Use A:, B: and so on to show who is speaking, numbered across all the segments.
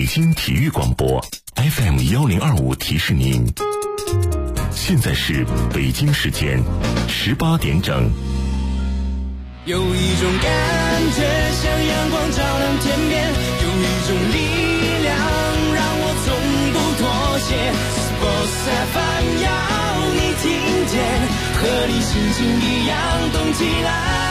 A: 京体育广播 FM1025提示您，现在是北京时间18点整。
B: 有一种感觉像阳光照亮天边，有一种力量让我从不妥协。Sports FM 要你听见，和你心情一样动起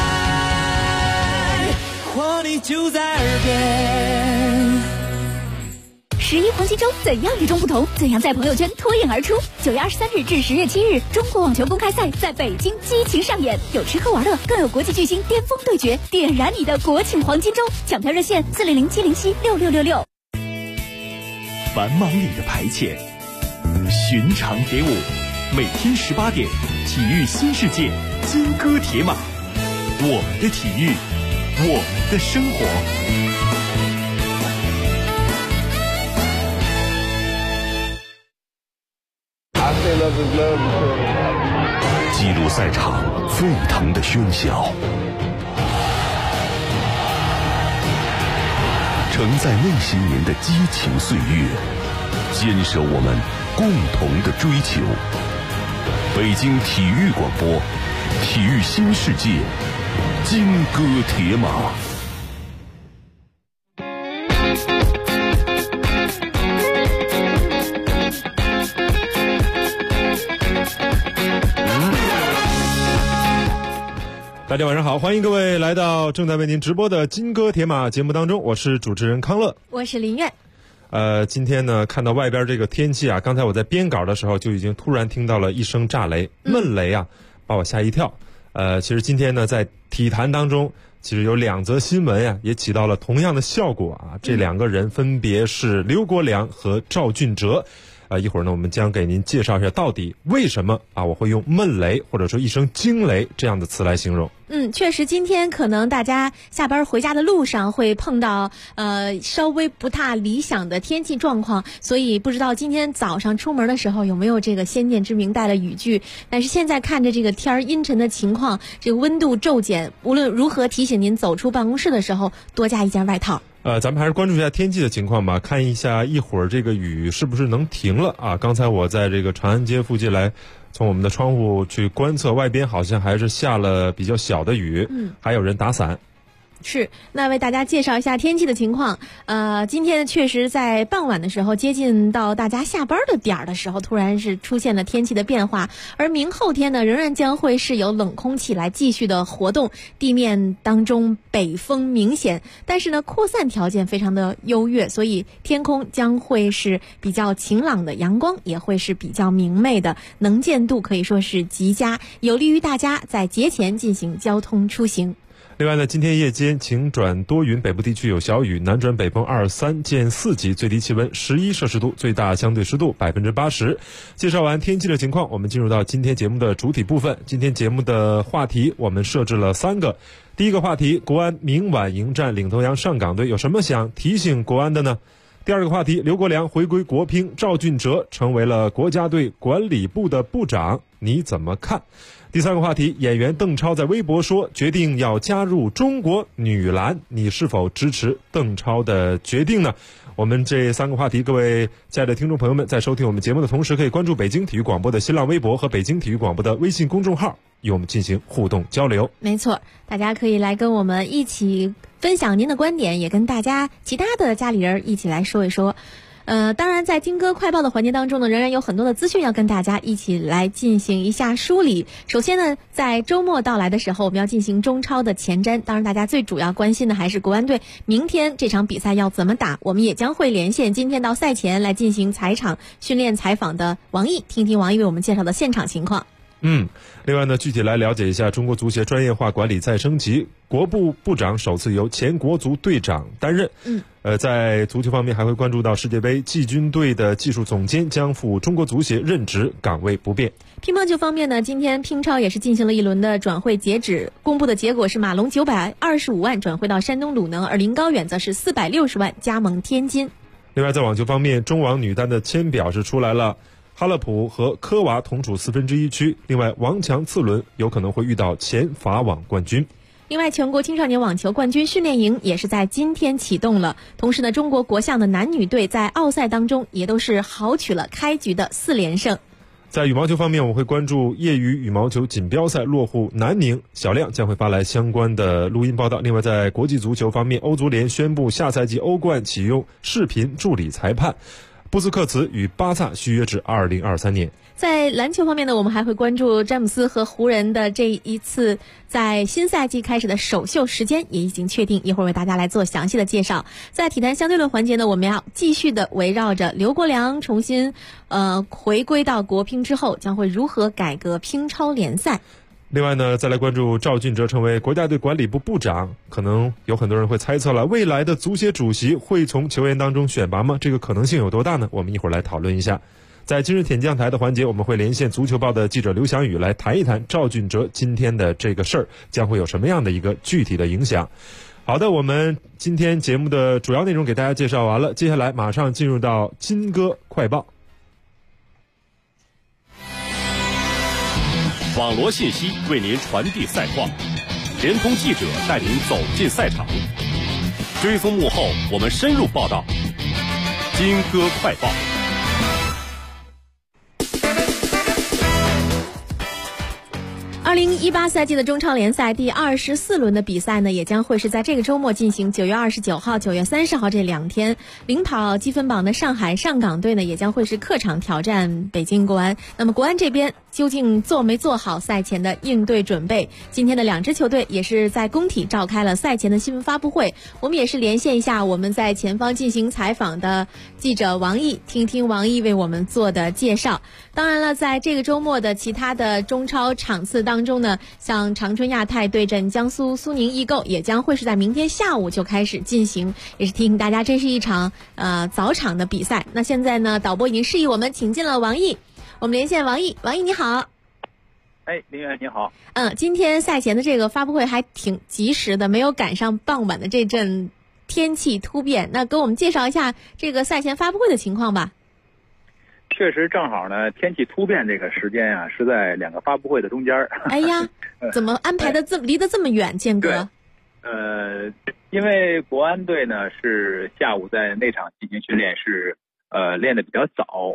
B: 来，活力就在耳边。
C: 11黄金周怎样与众不同？怎样在朋友圈脱颖而出？9月23日至10月7日，中国网球公开赛在北京激情上演，有吃喝玩乐，更有国际巨星巅峰对决，点燃你的国庆黄金周！抢票热线400-707-6666。
D: 繁忙里的排遣，寻常蝶舞，每天18点，体育新世界，金戈铁马，我们的体育，我们的生活。
A: 记录赛场沸腾的喧嚣，承载内心您的激情岁月，坚守我们共同的追求。北京体育广播，体育新世界，金戈铁马。
E: 大家晚上好，欢迎各位来到正在为您直播的金戈铁马节目当中，我是主持人康乐，
C: 我是林苑。
E: 今天呢，看到外边这个天气啊，刚才我在编稿的时候就已经突然听到了一声炸雷，闷雷啊，把我吓一跳。其实今天呢，在体坛当中，其实有2则新闻呀，也起到了同样的效果啊。这2个人分别是刘国梁和赵俊哲。一会儿呢，我们将给您介绍一下到底为什么我会用闷雷或者说一声惊雷这样的词来形容。
C: 确实今天可能大家下班回家的路上会碰到稍微不大理想的天气状况，所以不知道今天早上出门的时候有没有这个先见之明带了雨具。但是现在看着这个天儿阴沉的情况，这个温度骤减，无论如何提醒您走出办公室的时候多加一件外套。
E: 咱们还是关注一下天气的情况吧，看一下一会儿这个雨是不是能停了啊？刚才我在这个长安街附近来，从我们的窗户去观测，外边好像还是下了比较小的雨，还有人打伞。
C: 是，那为大家介绍一下天气的情况。今天确实在傍晚的时候，接近到大家下班的点儿的时候，突然是出现了天气的变化。而明后天呢，仍然将会是有冷空气来继续的活动，地面当中北风明显，但是呢，扩散条件非常的优越，所以天空将会是比较晴朗的，阳光也会是比较明媚的，能见度可以说是极佳，有利于大家在节前进行交通出行。
E: 另外呢，今天夜间晴转多云，北部地区有小雨，南转北风2-3，见4级，最低气温11摄氏度，最大相对湿度80%。介绍完天气的情况，我们进入到今天节目的主体部分。今天节目的话题我们设置了3个。第一个话题，国安明晚迎战领头羊上港队，有什么想提醒国安的呢？第二个话题，刘国梁回归国乒，赵俊哲成为了国家队管理部的部长，你怎么看？第三个话题，演员邓超在微博说决定要加入中国女篮，你是否支持邓超的决定呢？我们这3个话题，各位亲爱的听众朋友们，在收听我们节目的同时，可以关注北京体育广播的新浪微博和北京体育广播的微信公众号，与我们进行互动交流。
C: 没错，大家可以来跟我们一起分享您的观点，也跟大家其他的家里人一起来说一说。当然在金戈快报的环节当中呢，仍然有很多的资讯要跟大家一起来进行一下梳理。首先呢，在周末到来的时候，我们要进行中超的前瞻，当然大家最主要关心的还是国安队明天这场比赛要怎么打。我们也将会连线今天到赛前来进行采场训练采访的王毅，听听王毅为我们介绍的现场情况。
E: 另外呢，具体来了解一下中国足协专业化管理再升级，国部部长首次由前国足队长担任。在足球方面还会关注到世界杯季军队的技术总监将赴中国足协任职，岗位不变。
C: 乒乓球方面呢，今天乒超也是进行了一轮的转会截止，公布的结果是马龙925万转会到山东鲁能，而林高远则是460万加盟天津。
E: 另外在网球方面，中网女单的签表是出来了，哈勒普和科娃同处1/4区，另外王强次轮有可能会遇到前法网冠军。
C: 另外，全国青少年网球冠军训练营也是在今天启动了。同时呢，中国国项的男女队在奥赛当中也都是豪取了开局的4连胜。
E: 在羽毛球方面，我们会关注业余羽毛球锦标赛落户南宁，小亮将会发来相关的录音报道。另外，在国际足球方面，欧足联宣布下赛季欧冠启用视频助理裁判，布斯克茨与巴萨续约至2023年。
C: 在篮球方面呢，我们还会关注詹姆斯和湖人的这一次在新赛季开始的首秀时间也已经确定，一会儿为大家来做详细的介绍。在体坛相对论环节呢，我们要继续的围绕着刘国梁重新回归到国乒之后将会如何改革乒超联赛。
E: 另外呢，再来关注赵俊哲成为国家队管理部部长，可能有很多人会猜测了，未来的足协主席会从球员当中选拔吗？这个可能性有多大呢？我们一会儿来讨论一下。在今日铁将台的环节，我们会连线足球报的记者刘翔宇来谈一谈赵俊哲今天的这个事儿将会有什么样的一个具体的影响。好的，我们今天节目的主要内容给大家介绍完了，接下来马上进入到金歌快报。
D: 网罗信息为您传递赛况，联通记者带您走进赛场，追踪幕后我们深入报道。金歌快报。
C: 2018赛季的中超联赛第24轮的比赛呢，也将会是在这个周末进行。9月29号、9月30号这2天，领跑积分榜的上海上港队呢，也将会是客场挑战北京国安。那么国安这边究竟做没做好赛前的应对准备？今天的2支球队也是在工体召开了赛前的新闻发布会。我们也是连线一下我们在前方进行采访的记者王毅，听听王毅为我们做的介绍。当然了，在这个周末的其他的中超场次当中呢，像长春亚泰对阵江苏苏宁易购也将会是在明天下午就开始进行，也是提醒大家这是一场早场的比赛。那现在呢，导播已经示意我们请进了王毅，我们连线王毅。王毅你好。
F: 林远你好。
C: 今天赛前的这个发布会还挺及时的，没有赶上傍晚的这阵天气突变。那给我们介绍一下这个赛前发布会的情况吧。
F: 确实正好呢，天气突变这个时间啊，是在2个发布会的中间。
C: 哎呀，怎么安排的离得这么远，间隔？
F: 因为国安队呢是下午在内场进行训练，是练得比较早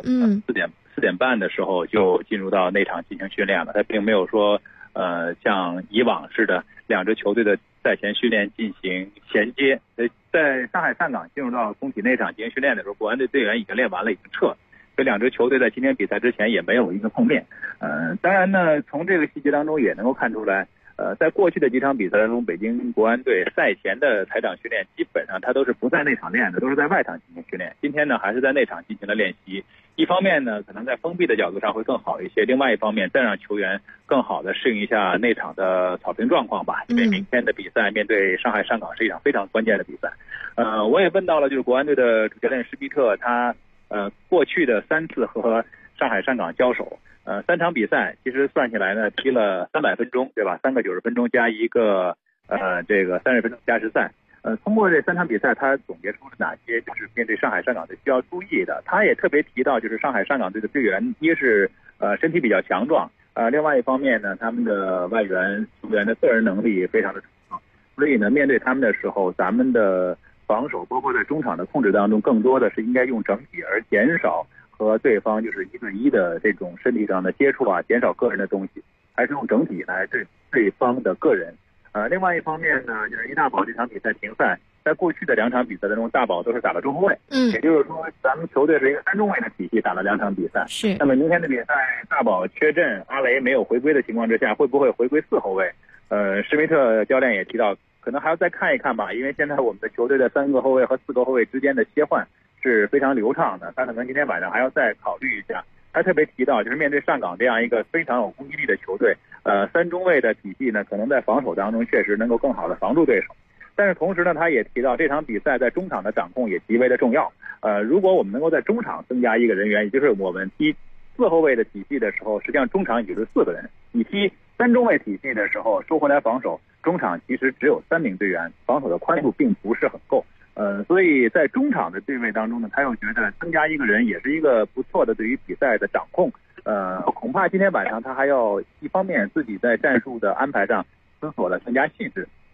F: ，4点半的时候就进入到内场进行训练了。他并没有说像以往似的2支球队的赛前训练进行衔接。在上海上港进入到工体内场进行训练的时候，国安队队员已经练完了，已经撤了。这2支球队在今天比赛之前也没有一个碰面。当然呢，从这个细节当中也能够看出来，在过去的几场比赛当中，北京国安队赛前的台场训练基本上他都是不在内场练的，都是在外场进行训练。今天呢，还是在内场进行了练习。一方面呢，可能在封闭的角度上会更好一些；另外一方面，再让球员更好的适应一下内场的草坪状况吧。因为明天的比赛面对上海上港是一场非常关键的比赛。我也问到了就是国安队的主教练施皮特，他过去的3次和上海上港交手，3场比赛其实算起来呢，踢了300分钟，对吧？3个90分钟加一个这个30分钟加时赛。通过这3场比赛，他总结出了哪些就是面对上海上港队需要注意的。他也特别提到，就是上海上港队的队员，一是身体比较强壮，另外一方面呢，他们的外援球员的个人能力非常的强，所以呢，面对他们的时候，咱们的防守包括在中场的控制当中，更多的是应该用整体，而减少和对方就是1对1的这种身体上的接触啊，减少个人的东西，还是用整体来对方的个人。另外一方面呢，就是易大宝这场比赛停赛，在过去的2场比赛当中，大宝都是打了中后卫，也就是说咱们球队是一个3中卫的体系打了2场比赛。
C: 是。那
F: 么明天的比赛，大宝缺阵，阿雷没有回归的情况之下，会不会回归4后卫？施梅特教练也提到，可能还要再看一看吧，因为现在我们的球队的3个后卫和4个后卫之间的切换是非常流畅的，他可能今天晚上还要再考虑一下。他特别提到，就是面对上港这样一个非常有攻击力的球队，3中卫的体系呢，可能在防守当中确实能够更好的防住对手。但是同时呢，他也提到这场比赛在中场的掌控也极为的重要。如果我们能够在中场增加一个人员，也就是我们踢4后卫的体系的时候，实际上中场也就是4个人。你踢3中卫体系的时候，收回来防守，中场其实只有3名队员，防守的宽度并不是很够。所以在中场的对位当中呢，他又觉得增加一个人也是一个不错的对于比赛的掌控。恐怕今天晚上他还要一方面自己在战术的安排上思索的更加细致，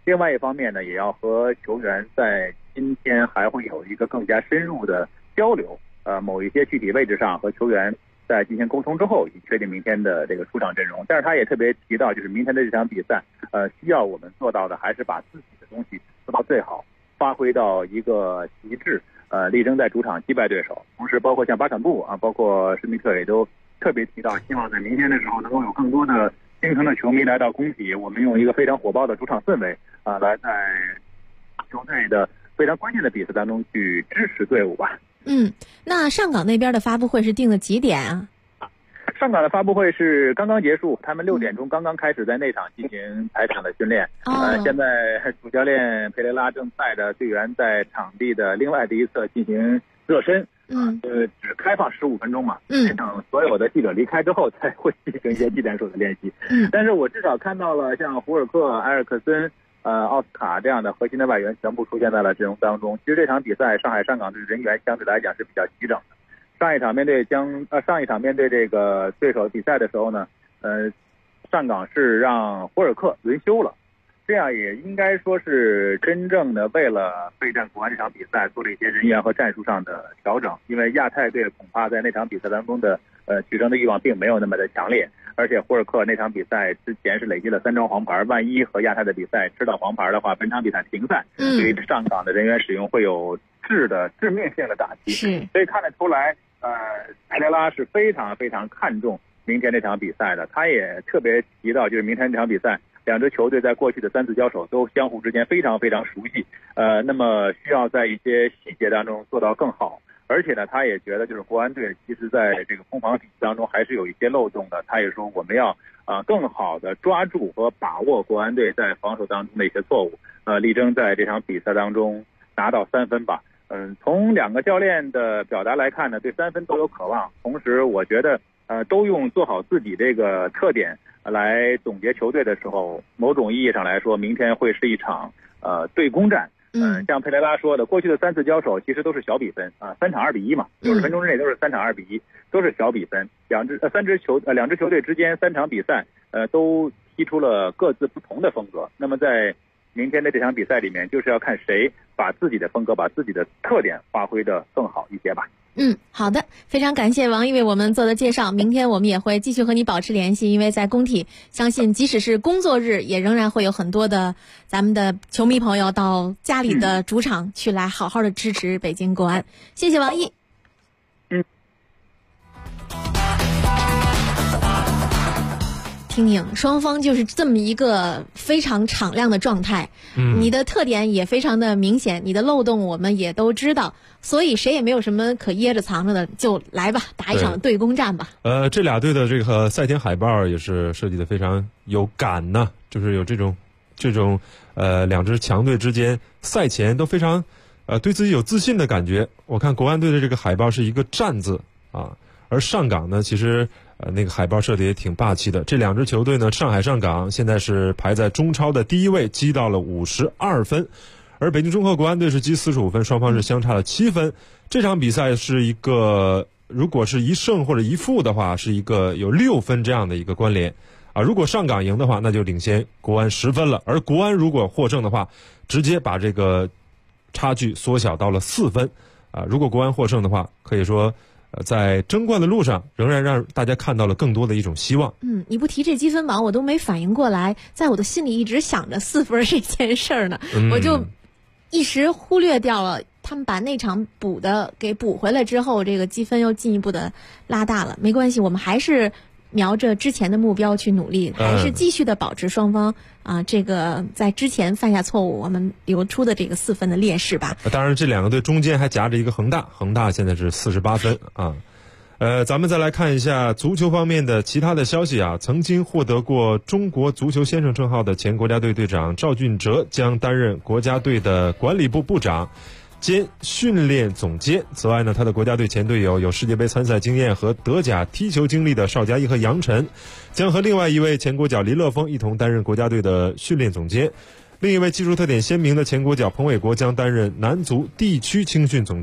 F: 另外一方面呢，也要和球员在今天还会有一个更加深入的交流，某一些具体位置上和球员在进行沟通之后，以确定明天的这个出场阵容。但是他也特别提到，就是明天的这场比赛，需要我们做到的还是把自己的东西做到最好，发挥到一个极致，力争在主场击败对手。同时，包括像巴坎布啊，包括施密特也都特别提到，希望在明天的时候能够有更多的京城的球迷来到工体，我们用一个非常火爆的主场氛围来在球队的非常关键的比赛当中去支持队伍吧。
C: 那上港那边的发布会是定的几点啊？
F: 上港的发布会是刚刚结束，他们6点钟刚刚开始在内场进行排场的训练。现在主教练佩雷拉正带着队员在场地的另外的一侧进行热身。只开放15分钟嘛。等所有的记者离开之后，才会进行一些技战术的练习。但是我至少看到了像胡尔克、埃尔克森、奥斯卡这样的核心的外援全部出现在了阵容当中。其实这场比赛，上海上港队人员相对来讲是比较齐整的。上一场面对这个对手比赛的时候呢，上港是让胡尔克轮休了，这样也应该说是真正的为了备战国安这场比赛做了一些人员和战术上的调整。因为亚太队恐怕在那场比赛当中的取胜的欲望并没有那么的强烈，而且胡尔克那场比赛之前是累积了3张黄牌，万一和亚太的比赛吃到黄牌的话，本场比赛停赛，对于上港的人员使用会有致命性的打击。所以看得出来，佩雷拉是非常非常看重明天这场比赛的。他也特别提到，就是明天这场比赛，两支球队在过去的3次交手都相互之间非常非常熟悉，那么需要在一些细节当中做到更好。而且呢，他也觉得就是国安队其实在这个攻防体系当中还是有一些漏洞的。他也说我们要更好的抓住和把握国安队在防守当中的一些错误，力争在这场比赛当中拿到3分吧。从2个教练的表达来看呢，对3分都有渴望。同时，我觉得都用做好自己这个特点来总结球队的时候，某种意义上来说，明天会是一场对攻战。像佩雷拉说的，过去的3次交手其实都是小比分3场2比1嘛，90分钟之内都是3场2比1，都是小比分。两支球队之间3场比赛都踢出了各自不同的风格。那么在明天的这场比赛里面，就是要看谁把自己的风格、把自己的特点发挥得更好一些吧。
C: 好的，非常感谢王毅为我们做的介绍。明天我们也会继续和你保持联系，因为在工体，相信即使是工作日，也仍然会有很多的咱们的球迷朋友到家里的主场去来好好的支持北京国安。谢谢王毅。听听双方就是这么一个非常敞亮的状态，你的特点也非常的明显，你的漏洞我们也都知道，所以谁也没有什么可掖着藏着的，就来吧，打一场对攻战吧。
E: 这俩队的这个赛前海报也是设计的非常有感呢，就是有这种两支强队之间赛前都非常对自己有自信的感觉。我看国安队的这个海报是一个战字而上港呢，其实那个海报设的也挺霸气的。这两支球队呢，上海上港现在是排在中超的第1位，积到了52分，而北京中赫国安队是积45分，双方是相差了7分。这场比赛是一个，如果是1胜或者1负的话，是一个有6分这样的一个关联如果上港赢的话，那就领先国安10分了，而国安如果获胜的话，直接把这个差距缩小到了4分如果国安获胜的话，可以说在争冠的路上仍然让大家看到了更多的一种希望。
C: 你不提这积分榜我都没反应过来，在我的心里一直想着4分这件事儿呢，我就一时忽略掉了他们把那场给补回来之后，这个积分又进一步的拉大了。没关系，我们还是瞄着之前的目标去努力，还是继续的保持双方这个在之前犯下错误我们留出的这个4分的劣势吧。
E: 当然这两个队中间还夹着一个恒大现在是48分咱们再来看一下足球方面的其他的消息曾经获得过中国足球先生称号的前国家队队长赵俊哲将担任国家队的管理部部长兼训练总监。此外呢，他的国家队前队友有世界杯参赛经验和德甲踢球经历的邵佳一和杨晨，将和另外一位前国脚黎乐峰一同担任国家队的训练总监。另一位技术特点鲜明的前国脚彭伟国将担任男足地区青训总监。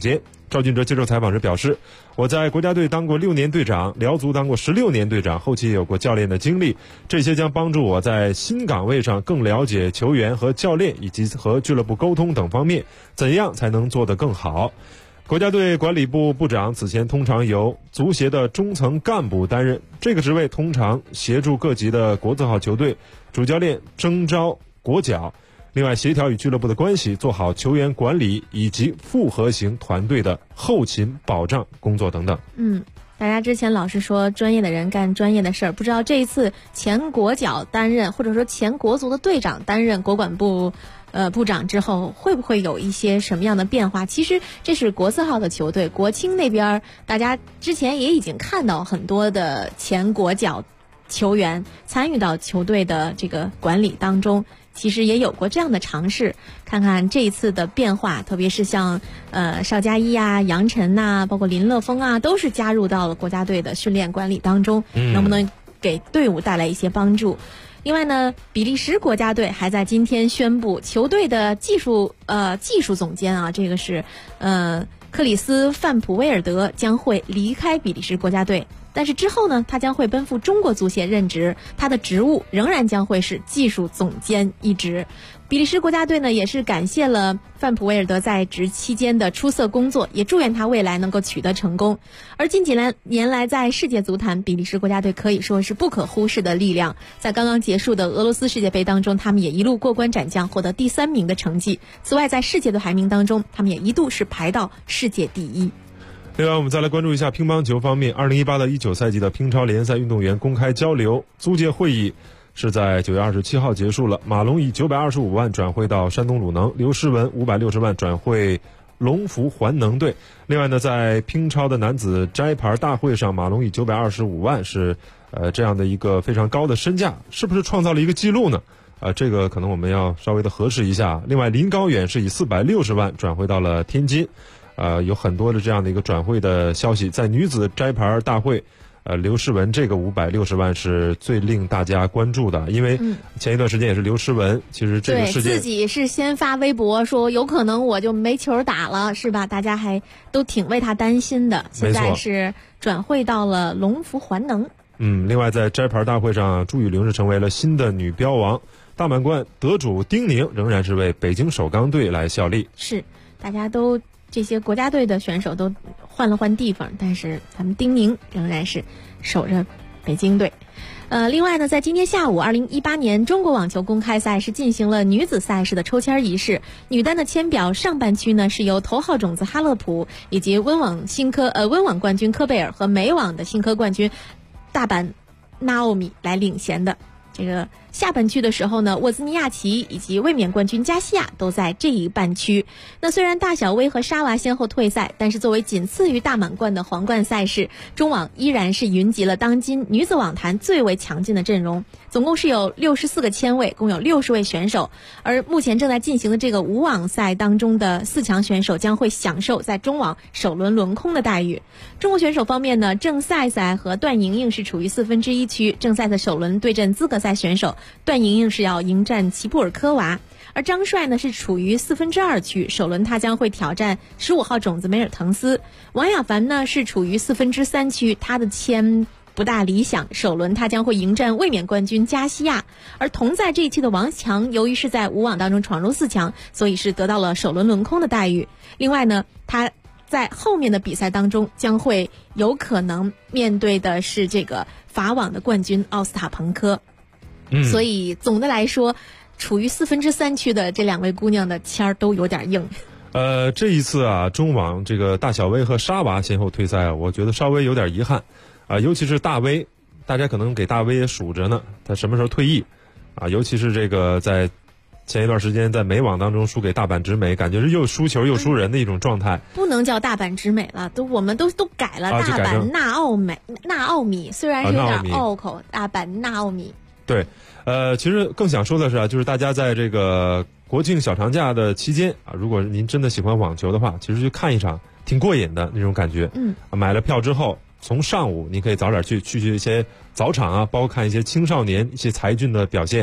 E: 赵俊哲接受采访时表示，我在国家队当过6年队长，辽足当过16年队长，后期也有过教练的经历，这些将帮助我在新岗位上更了解球员和教练以及和俱乐部沟通等方面，怎样才能做得更好。国家队管理部部长此前通常由足协的中层干部担任，这个职位通常协助各级的国字号球队主教练征召国脚，另外协调与俱乐部的关系，做好球员管理以及复合型团队的后勤保障工作等等。
C: 大家之前老是说专业的人干专业的事儿，不知道这一次前国脚担任或者说前国足的队长担任国管部部长之后，会不会有一些什么样的变化？其实这是国字号的球队，国青那边大家之前也已经看到很多的前国脚球员参与到球队的这个管理当中，其实也有过这样的尝试。看看这一次的变化，特别是像邵佳一啊、杨晨呐，包括林乐峰啊，都是加入到了国家队的训练管理当中，能不能给队伍带来一些帮助？另外呢，比利时国家队还在今天宣布，球队的技术总监啊，这个是克里斯·范普威尔德将会离开比利时国家队，但是之后呢，他将会奔赴中国足协任职，他的职务仍然将会是技术总监一职。比利时国家队呢，也是感谢了范普威尔德在职期间的出色工作，也祝愿他未来能够取得成功。而近几年来，在世界足坛，比利时国家队可以说是不可忽视的力量。在刚刚结束的俄罗斯世界杯当中，他们也一路过关斩将，获得第3名的成绩。此外，在世界的排名当中，他们也一度是排到世界第1。
E: 另外，我们再来关注一下乒乓球方面，2018到19赛季的乒超联赛运动员公开交流租借会议是在9月27号结束了。马龙以925万转会到山东鲁能，刘诗雯560万转会龙福环能队。另外呢，在乒超的男子摘牌大会上，马龙以925万是这样的一个非常高的身价，是不是创造了一个记录呢？这个可能我们要稍微的核实一下。另外，林高远是以460万转会到了天津。有很多的这样的一个转会的消息。在女子摘牌大会，刘诗雯这个560万是最令大家关注的，因为前一段时间也是刘诗雯，其实这个事件
C: 自己是先发微博说有可能我就没球打了，是吧？大家还都挺为他担心的。现在是转会到了龙福环能。
E: 另外在摘牌大会上，朱雨玲是成为了新的女标王，大满贯得主丁宁仍然是为北京首钢队来效力。
C: 是，大家都这些国家队的选手都换了换地方，但是咱们丁宁仍然是守着北京队。另外呢，在今天下午，2018年中国网球公开赛是进行了女子赛事的抽签仪式。女单的签表上半区呢是由头号种子哈勒普以及温网冠军科贝尔和美网的新科冠军大阪纳奥米来领衔的。这个下半区的时候呢，沃兹尼亚奇以及卫冕冠军加西亚都在这一半区。那虽然大小威和沙娃先后退赛，但是作为仅次于大满贯的皇冠赛事，中网依然是云集了当今女子网坛最为强劲的阵容，总共是有64个签位，共有60位选手。而目前正在进行的这个无网赛当中的4强选手将会享受在中网首轮轮空的待遇。中国选手方面呢，郑赛赛和段莹莹是处于1/4区，郑赛赛首轮对阵资格赛选手，段莹莹是要迎战齐布尔科娃。而张帅呢是处于2/4区，首轮他将会挑战15号种子梅尔滕斯。王亚凡呢是处于3/4区，他的签不大理想，首轮他将会迎战卫冕冠军加西亚。而同在这一期的王强，由于是在无网当中闯入4强，所以是得到了首轮轮空的待遇。另外呢，他在后面的比赛当中将会有可能面对的是这个法网的冠军奥斯塔彭科。所以总的来说，处于3/4区的这2位姑娘的签儿都有点硬。
E: 这一次啊，中网这个大小威和沙娃先后退赛，我觉得稍微有点遗憾尤其是大威，大家可能给大威也数着呢，他什么时候退役尤其是这个在前一段时间在美网当中输给大阪直美，感觉是又输球又输人的一种状态。
C: 不能叫大阪直美了，我们都改了，大阪纳奥米，虽然是有点拗口，大阪纳奥米。
E: 对，其实更想说的是就是大家在这个国庆小长假的期间如果您真的喜欢网球的话，其实去看一场挺过瘾的那种感觉。买了票之后，从上午你可以早点去一些早场包括看一些青少年一些才俊的表现。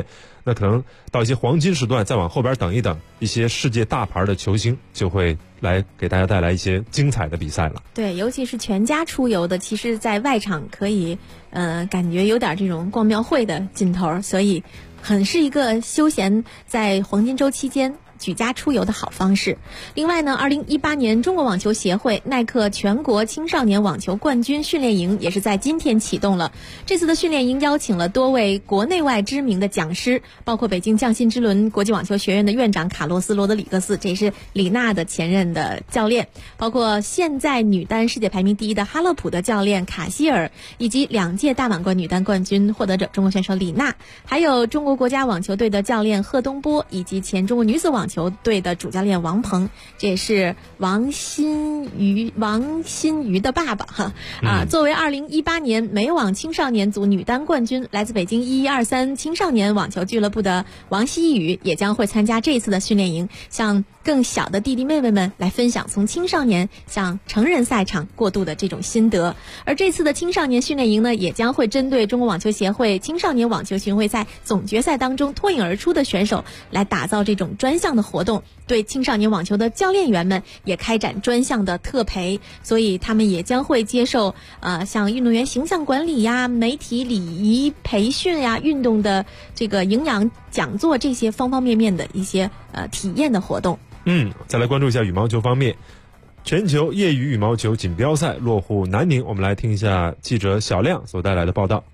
E: 那可能到一些黄金时段再往后边等一等，一些世界大牌的球星就会来给大家带来一些精彩的比赛了。
C: 对，尤其是全家出游的，其实在外场可以感觉有点这种逛庙会的劲头，所以很是一个休闲在黄金周期间举家出游的好方式。另外呢，2018年中国网球协会耐克全国青少年网球冠军训练营也是在今天启动了。这次的训练营邀请了多位国内外知名的讲师，包括北京匠心之轮国际网球学院的院长卡洛斯·罗德里格斯，这也是李娜的前任的教练，包括现在女单世界排名第一的哈勒普的教练卡希尔，以及2届大满贯女单冠军获得者中国选手李娜，还有中国国家网球队的教练贺东波，以及前中国女子网球队的主教练王鹏，这也是王欣瑜的爸爸哈。作为2018年美网青少年组女单冠军，来自北京1123青少年网球俱乐部的王希雨也将会参加这次的训练营，向更小的弟弟妹妹们来分享从青少年向成人赛场过渡的这种心得。而这次的青少年训练营呢，也将会针对中国网球协会青少年网球巡回赛总决赛当中脱颖而出的选手来打造这种专项的活动，对青少年网球的教练员们也开展专项的特培，所以他们也将会接受像运动员形象管理呀、媒体礼仪培训呀、运动的这个营养讲座这些方方面面的一些体验的活动。
E: 再来关注一下羽毛球方面，全球业余羽毛球锦标赛落户南宁，我们来听一下记者小亮所带来的报道。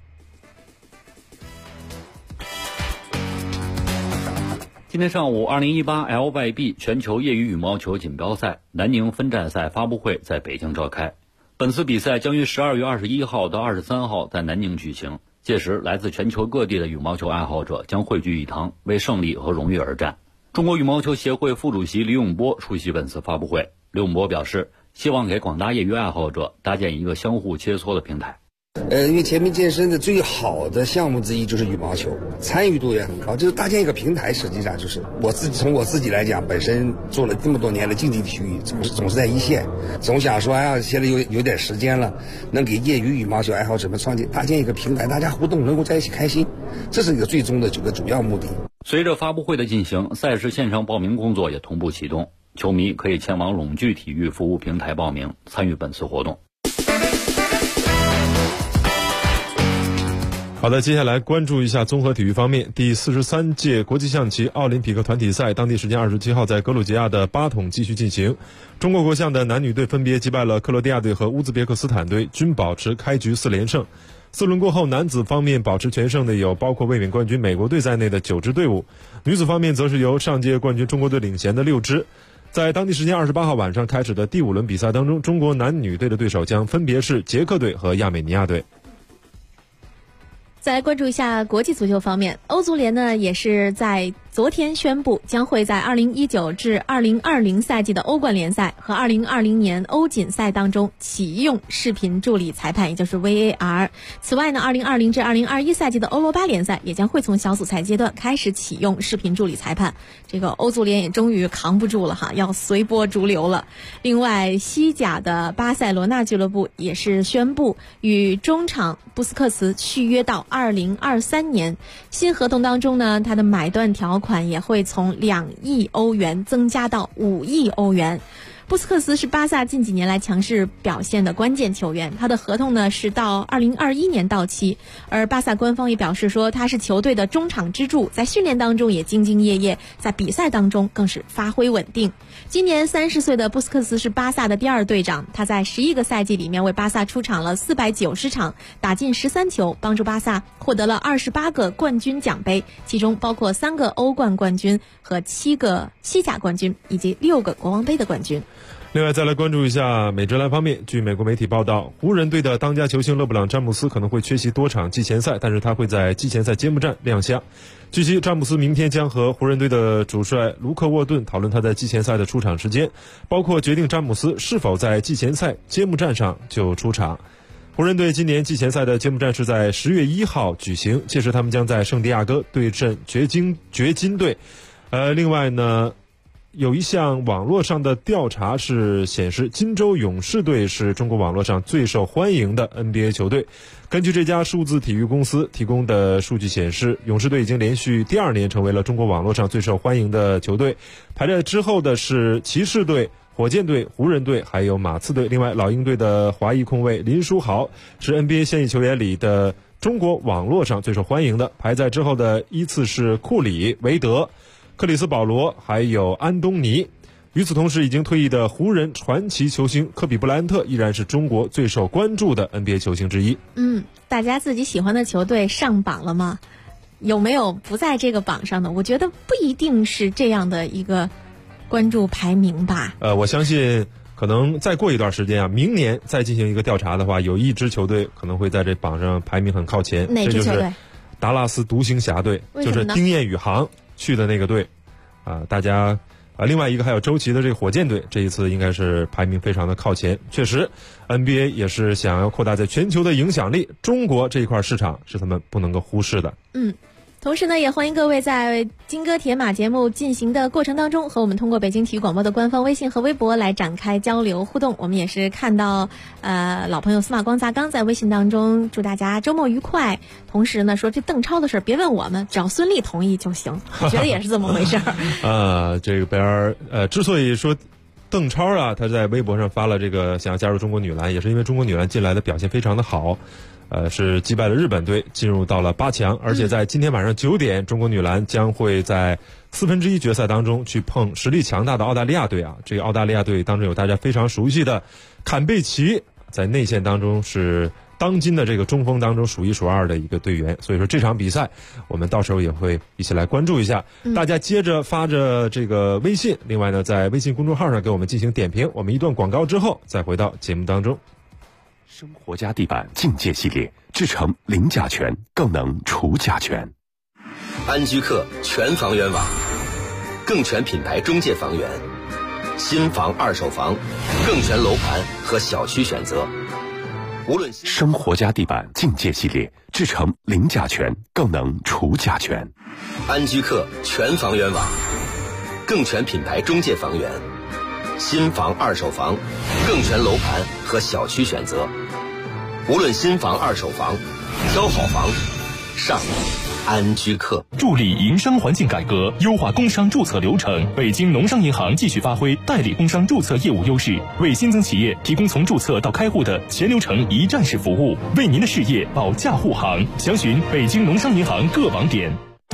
G: 今天上午，2018 LYB 全球业余羽毛球锦标赛南宁分站赛发布会在北京召开。本次比赛将于12月21号到23号在南宁举行，届时来自全球各地的羽毛球爱好者将汇聚一堂，为胜利和荣誉而战。中国羽毛球协会副主席李永波出席本次发布会。李永波表示，希望给广大业余爱好者搭建一个相互切磋的平台。
H: 因为全民健身的最好的项目之一就是羽毛球，参与度也很高，就是搭建一个平台。实际上就是从我自己来讲，本身做了这么多年的竞技体育，总是在一线，总想说现在有点时间了，能给业余羽毛球爱好者们搭建一个平台，大家互动，能够在一起开心，这是一个最终的这个主要目的。
G: 随着发布会的进行，赛事线上报名工作也同步启动，球迷可以前往拢聚体育服务平台报名，参与本次活动。
E: 好的，接下来关注一下综合体育方面。第43届国际象棋奥林匹克团体赛当地时间27号在格鲁吉亚的巴统继续进行。中国国象的男女队分别击败了克罗地亚队和乌兹别克斯坦队，均保持开局4连胜。4轮过后，男子方面保持全胜的有包括卫冕冠军美国队在内的9支队伍，女子方面则是由上届冠军中国队领衔的6支。在当地时间28号晚上开始的第5轮比赛当中，中国男女队的对手将分别是捷克队和亚美尼亚队。
C: 再来关注一下国际足球方面，欧足联呢也是在昨天宣布，将会在2019至2020赛季的欧冠联赛和2020年欧锦赛当中启用视频助理裁判，也就是 VAR。 此外呢，2020至2021赛季的欧罗巴联赛也将会从小组赛阶段开始启用视频助理裁判。这个欧足联也终于扛不住了哈，要随波逐流了。另外，西甲的巴塞罗那俱乐部也是宣布与中场布斯克茨续约到2023年，新合同当中呢，他的买断条款也会从2亿欧元增加到5亿欧元。布斯克茨是巴萨近几年来强势表现的关键球员，他的合同呢是到2021年到期，而巴萨官方也表示说他是球队的中场支柱，在训练当中也兢兢业业，在比赛当中更是发挥稳定。今年30岁的布斯克茨是巴萨的第2队长，他在11个赛季里面为巴萨出场了490场，打进13球，帮助巴萨获得了28个冠军奖杯，其中包括3个欧冠冠军和7个西甲冠军以及6个国王杯的冠军。
E: 另外再来关注一下美职篮方面，据美国媒体报道，湖人队的当家球星勒布朗·詹姆斯可能会缺席多场季前赛，但是他会在季前赛揭幕战亮相。据悉，詹姆斯明天将和湖人队的主帅卢克·沃顿讨论他在季前赛的出场时间，包括决定詹姆斯是否在季前赛揭幕战上就出场。湖人队今年季前赛的揭幕战是在10月1号举行，届时他们将在圣地亚哥对阵掘金队。另外呢， 有一项网络上的调查是显示，金州勇士队是中国网络上最受欢迎的 NBA 球队。根据这家数字体育公司提供的数据显示，勇士队已经连续第2年成为了中国网络上最受欢迎的球队。排在之后的是骑士队、火箭队、湖人队还有马刺队。另外，老鹰队的华裔控卫林书豪是 NBA 现役球员里的中国网络上最受欢迎的。排在之后的依次是库里、韦德、克里斯保罗还有安东尼。与此同时，已经退役的湖人传奇球星科比布莱恩特依然是中国最受关注的 NBA 球星之一。
C: 大家自己喜欢的球队上榜了吗？有没有不在这个榜上的？我觉得不一定是这样的一个关注排名吧。
E: 我相信可能再过一段时间啊，明年再进行一个调查的话，有一支球队可能会在这榜上排名很靠前。
C: 哪支球队？
E: 这就是达拉斯独行侠队，就是丁彦雨航去的那个队大家另外一个还有周琦的这个火箭队，这一次应该是排名非常的靠前。确实 NBA 也是想要扩大在全球的影响力，中国这一块市场是他们不能够忽视的。
C: 同时呢，也欢迎各位在金戈铁马节目进行的过程当中，和我们通过北京体育广播的官方微信和微博来展开交流互动。我们也是看到老朋友司马光砸缸在微信当中祝大家周末愉快，同时呢说这邓超的事别问我们，只要孙俪同意就行。我觉得也是这么回事
E: 这边之所以说邓超他在微博上发了这个想要加入中国女篮，也是因为中国女篮近来的表现非常的好。是击败了日本队，进入到了8强，而且在今天晚上9点，中国女篮将会在1/4决赛当中去碰实力强大的澳大利亚队这个澳大利亚队当中有大家非常熟悉的坎贝奇，在内线当中是当今的这个中锋当中数1数2的一个队员，所以说这场比赛我们到时候也会一起来关注一下。大家接着发着这个微信，另外呢在微信公众号上给我们进行点评。我们一段广告之后再回到节目当中。
A: 生活家地板境界系列，制成零甲醛，更能除甲醛。
I: 安居客全房源网，更全品牌中介房源，新房二手房，更全楼盘和小区选择。无论
A: 生活家地板境界系列，制成零甲醛，更能除甲醛。
I: 安居客全房源网，更全品牌中介房源，新房二手房，更全楼盘和小区选择。无论新房二手房，挑好房上安居客。
D: 助力营商环境改革，优化工商注册流程。北京农商银行继续发挥代理工商注册业务优势，为新增企业提供从注册到开户的全流程一站式服务，为您的事业保驾护航。详询北京农商银行各网点。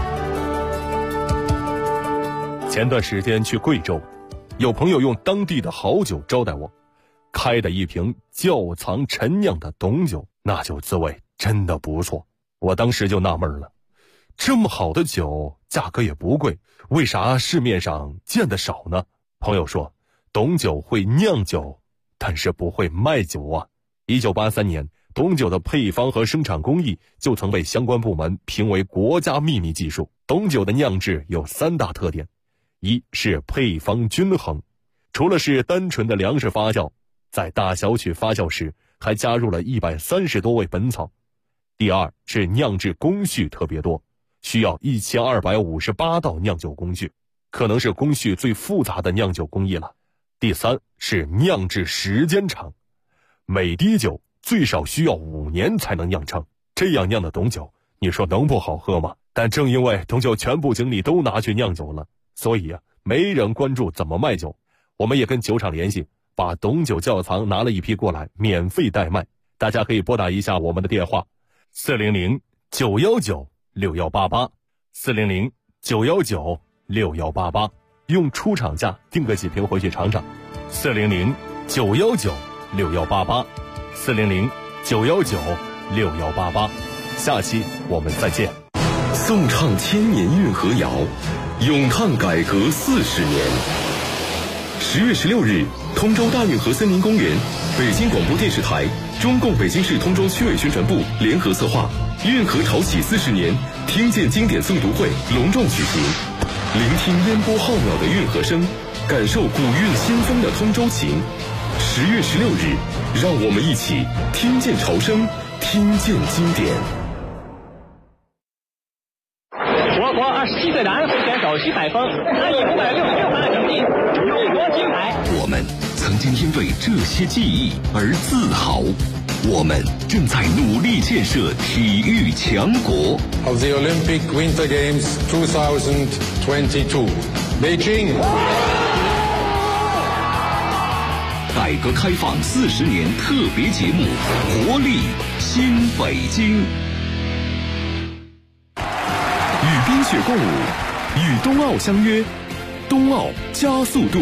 A: 前段时间去贵州，有朋友用当地的好酒招待我，开的一瓶窖藏陈酿的董酒，那酒滋味真的不错。我当时就纳闷了，这么好的酒价格也不贵，为啥市面上见得少呢？朋友说，董酒会酿酒，但是不会卖酒啊。1983年，董酒的配方和生产工艺就曾被相关部门评为国家秘密技术。董酒的酿制有3大特点，一是配方均衡，除了是单纯的粮食发酵，在大小曲发酵时还加入了130多味本草。第二是酿制工序特别多，需要1258道酿酒工序，可能是工序最复杂的酿酒工艺了。第三是酿制时间长，每滴酒最少需要5年才能酿成，这样酿的董酒，你说能不好喝吗？但正因为董酒全部精力都拿去酿酒了，所以没人关注怎么卖酒。我们也跟酒厂联系，把董酒窖藏拿了一批过来，免费代卖。大家可以拨打一下我们的电话400-919-6188 400-919-6188，用出厂价订个几瓶回去尝尝。400-919-6188 400-919-6188。下期我们再见。
J: 颂唱千年运河谣，咏叹改革40年。10月16日，通州大运河森林公园，北京广播电视台、中共北京市通州区委宣传部联合策划运河潮起40年听见经典诵读会隆重举行，聆听烟波浩渺的运河声，感受古韵新风的通州情。10月16日，让我们一起听见潮声，听见经典。
K: 我国27岁男会选手徐海峰，他以566分进中国金牌。
A: 我们曾经因为这些记忆而自豪，我们正在努力建设体育强国。
L: Of the Olympic Winter Games 2022, Beijing。
A: 改革开放40年特别节目《活力新北京》，与冰雪共舞，与冬奥相约，冬奥加速度。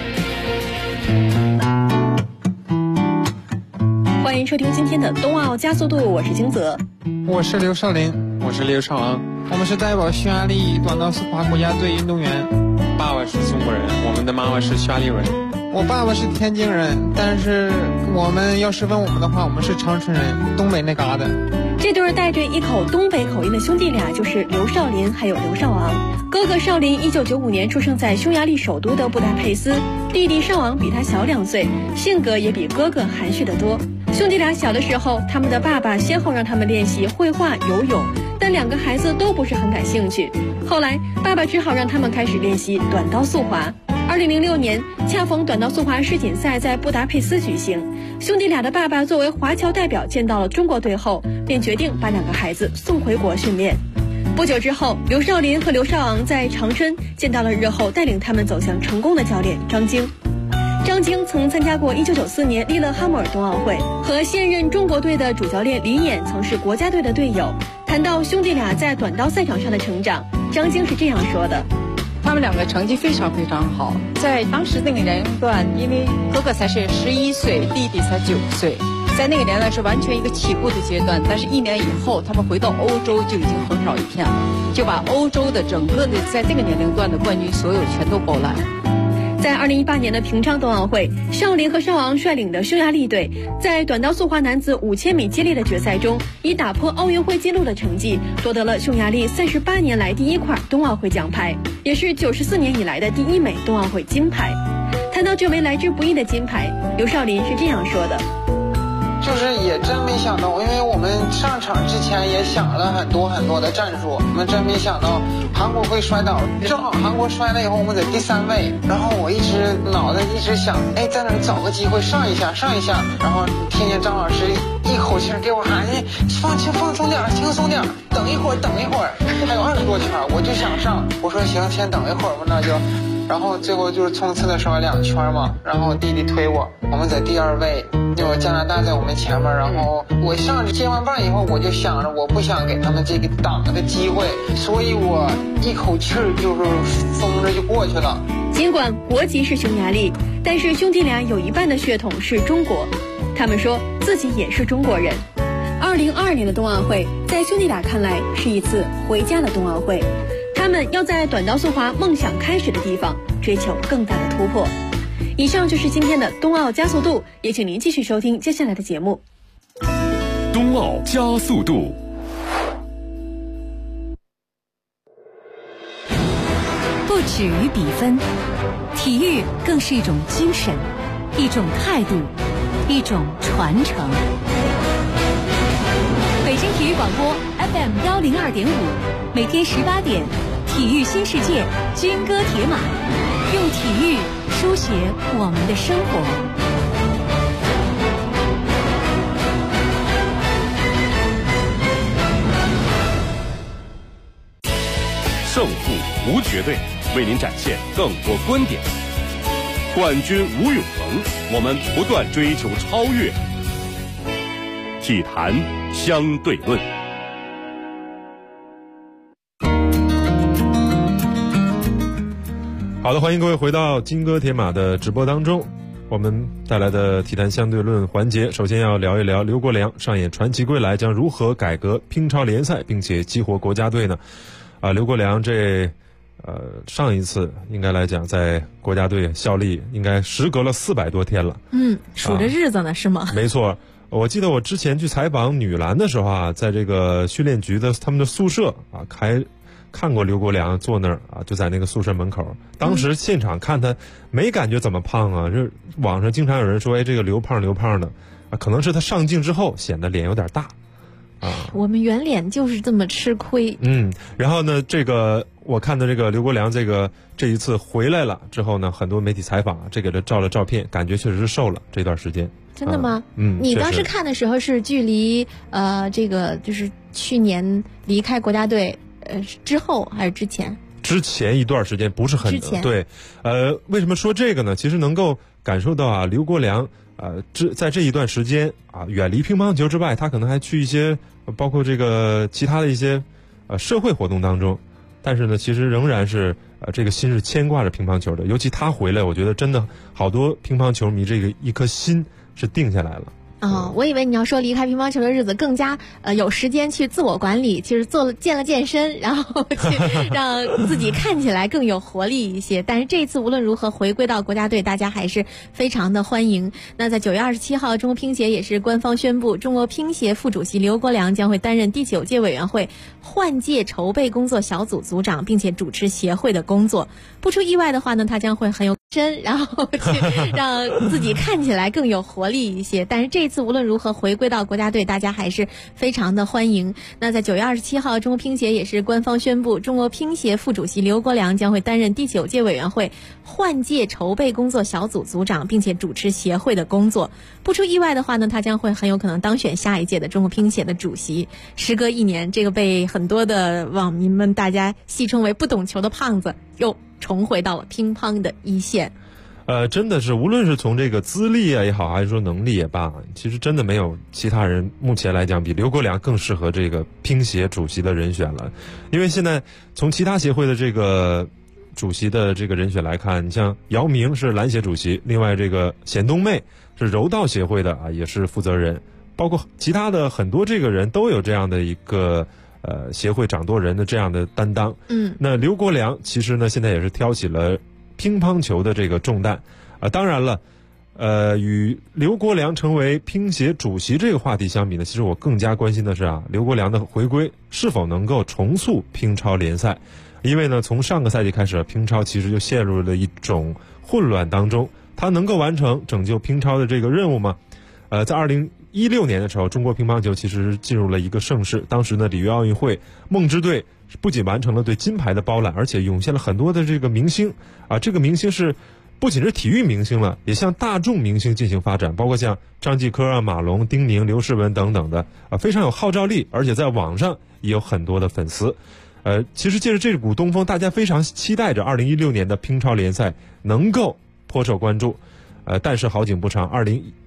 C: 欢迎收听今天的冬奥加速度，我是金泽，
M: 我是刘少林，
N: 我是刘少昂，
M: 我们是代表匈牙利短道速滑国家队运动员。
N: 爸爸是中国人，我们的妈妈是匈牙利人。
M: 我爸爸是天津人，但是我们要是问我们的话，我们是长春人，东北那嘎达。
C: 这对带着一口东北口音的兄弟俩就是刘少林还有刘少昂。哥哥少林1995年出生在匈牙利首都的布达佩斯，弟弟少昂比他小2岁，性格也比哥哥含蓄得多。兄弟俩小的时候，他们的爸爸先后让他们练习绘画、游泳，但2个孩子都不是很感兴趣。后来爸爸只好让他们开始练习短道速滑。2006年，恰逢短道速滑世锦赛在布达佩斯举行，兄弟俩的爸爸作为华侨代表见到了中国队后，便决定把2个孩子送回国训练。不久之后，刘少林和刘少昂在长春见到了日后带领他们走向成功的教练张晶。张晶曾参加过1994年利勒哈默尔冬奥会，和现任中国队的主教练李演曾是国家队的队友。谈到兄弟俩在短道赛场上的成长，张晶是这样说的：
N: 他们2个成绩非常非常好，在当时那个年龄段，因为哥哥才是11岁，弟弟才9岁，在那个年代是完全一个起步的阶段。但是1年以后，他们回到欧洲就已经横扫一片了，就把欧洲的整个的在这个年龄段的冠军所有全都包揽。
C: 在2018年的平昌冬奥会，少林和少昂率领的匈牙利队在短道速滑男子5000米接力的决赛中，以打破奥运会纪录的成绩，夺得了匈牙利38年来第1块冬奥会奖牌，也是94年以来的第1枚冬奥会金牌。谈到这枚来之不易的金牌，刘少林是这样说的：
M: 就是也真没想到，因为我们上场之前也想了很多很多的战术，我们真没想到韩国会摔倒。正好韩国摔了以后，我们在第3位，然后我脑袋一直想，在那儿找个机会上一下，然后听见张老师一口气给我喊，放松点，轻松点，等一会儿，还有20多圈，我就想上，我说行，先等一会儿吧，那就。然后最后就是冲刺的时候2圈嘛，然后弟弟推我们在第2位，就加拿大在我们前面，然后我上去接完棒以后，我就想着我不想给他们这个挡的机会，所以我一口气就是疯着就过去了。
C: 尽管国籍是匈牙利，但是兄弟俩有一半的血统是中国，他们说自己也是中国人。2022年的冬奥会在兄弟俩看来是一次回家的冬奥会，他们要在短道速滑梦想开始的地方追求更大的突破。以上就是今天的冬奥加速度，也请您继续收听接下来的节目。
A: 冬奥加速度，
O: 不止于比分，体育更是一种精神，一种态度，一种传承。北京体育广播 FM 102.5，每天18点，体育新世界，军歌铁马，用体育书写我们的生活。
A: 胜负无绝对，为您展现更多观点。冠军无永恒，我们不断追求超越。体坛相对论。
E: 好的，欢迎各位回到金戈铁马的直播当中。我们带来的体坛相对论环节，首先要聊一聊刘国梁上演传奇归来将如何改革乒超联赛，并且激活国家队呢？刘国梁上一次应该来讲在国家队效力，应该时隔了400多天了。
C: 数着日子呢，是吗？
E: 没错。我记得我之前去采访女篮的时候在这个训练局的他们的宿舍看过刘国梁坐那儿就在那个宿舍门口。当时现场看他没感觉怎么胖啊，这网上经常有人说这个刘胖的可能是他上镜之后显得脸有点大。
C: 我们圆脸就是这么吃亏。
E: 然后呢，这个我看到这个刘国梁这一次回来了之后呢，很多媒体采访这给他照了照片，感觉确实是瘦了这段时间。
C: 真的吗？你当时看的时候是距离这个就是去年离开国家队之后还是之前？
E: 之前一段时间，不是很对。为什么说这个呢？其实能够感受到啊，刘国梁在这一段时间啊，远离乒乓球之外，他可能还去一些包括这个其他的一些社会活动当中，但是呢，其实仍然是这个心是牵挂着乒乓球的。尤其他回来，我觉得真的好多乒乓球迷这个一颗心是定下来了。
C: 我以为你要说离开乒乓球的日子更加有时间去自我管理，其实健了健身，然后去让自己看起来更有活力一些。但是这次无论如何回归到国家队，大家还是非常的欢迎。那在9月27号，中国乒协也是官方宣布，中国乒协副主席刘国梁将会担任第9届委员会换届筹备工作小组组长，并且主持协会的工作。不出意外的话呢，他将会很有身，然后去让自己看起来更有活力一些。但是这次无论如何回归到国家队，大家还是非常的欢迎。那在9月27号，中国乒协也是官方宣布，中国乒协副主席刘国梁将会担任第9届委员会换届筹备工作小组组长，并且主持协会的工作。不出意外的话呢，他将会很有可能当选下一届的中国乒协的主席。时隔1年，这个被很多的网民们大家戏称为不懂球的胖子又重回到了乒乓的一线。
E: 真的是无论是从这个资历啊也好，还是说能力也罢，其实真的没有其他人目前来讲比刘国梁更适合这个乒协主席的人选了。因为现在从其他协会的这个主席的这个人选来看，你像姚明是篮协主席，另外这个冼冬妹是柔道协会的也是负责人，包括其他的很多这个人都有这样的一个协会掌舵人的这样的担当。那刘国梁其实呢现在也是挑起了乒乓球的这个重担当然了与刘国梁成为乒协主席这个话题相比呢，其实我更加关心的是刘国梁的回归是否能够重塑乒超联赛。因为呢从上个赛季开始，乒超其实就陷入了一种混乱当中，他能够完成拯救乒超的这个任务吗？在2016年的时候，中国乒乓球其实进入了一个盛世。当时呢，里约奥运会梦之队不仅完成了对金牌的包揽，而且涌现了很多的这个明星这个明星是不仅是体育明星了，也向大众明星进行发展，包括像张继科马龙、丁宁、刘诗雯等等的非常有号召力，而且在网上也有很多的粉丝。其实借着这股东风，大家非常期待着2016年的乒超联赛能够颇受关注。但是好景不长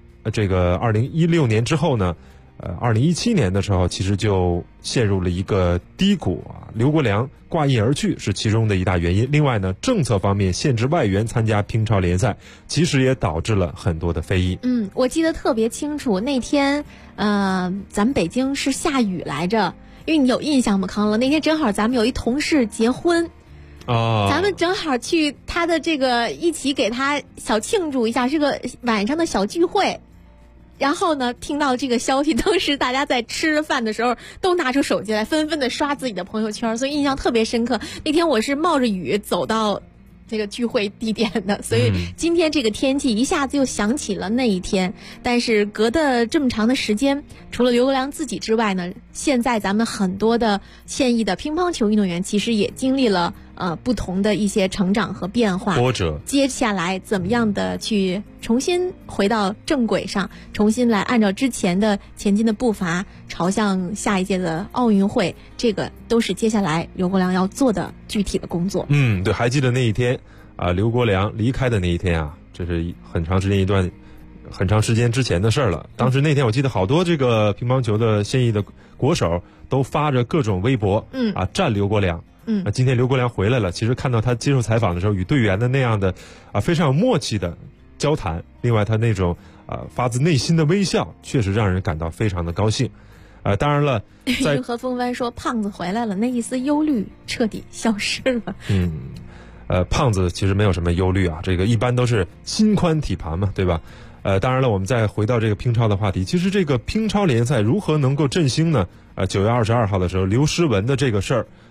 E: ，2016年之后呢，2017年的时候其实就陷入了一个低谷刘国梁挂印而去是其中的一大原因。另外呢，政策方面限制外援参加乒超联赛，其实也导致了很多的非议。
C: 我记得特别清楚，那天咱们北京是下雨来着，因为你有印象吗，康乐？那天正好咱们有一同事结婚。咱们正好去他的这个一起给他小庆祝一下，是个晚上的小聚会。然后呢，听到这个消息，当时大家在吃饭的时候都拿出手机来，纷纷的刷自己的朋友圈，所以印象特别深刻。那天我是冒着雨走到这个聚会地点的，所以今天这个天气一下子又想起了那一天。但是隔的这么长的时间，除了刘国梁自己之外呢，现在咱们很多的现役的乒乓球运动员其实也经历了不同的一些成长和变化
E: 波折。
C: 接下来怎么样的去重新回到正轨上，重新来按照之前的前进的步伐朝向下一届的奥运会，这个都是接下来刘国梁要做的具体的工作。
E: 对，还记得那一天刘国梁离开的那一天这是很长时间之前的事了。当时那天我记得好多这个乒乓球的现役的国手都发着各种微博赞刘国梁。今天刘国梁回来了，其实看到他接受采访的时候与队员的那样的非常有默契的交谈，另外他那种发自内心的微笑，确实让人感到非常的高兴。当然了，
C: 运河风帆说胖子回来了，那一丝忧虑彻底消失了。
E: 胖子其实没有什么忧虑这个一般都是心宽体盘嘛，对吧？当然了，我们再回到这个乒超的话题，其实这个乒超联赛如何能够振兴呢？9月22号的时候，刘诗雯的这个事儿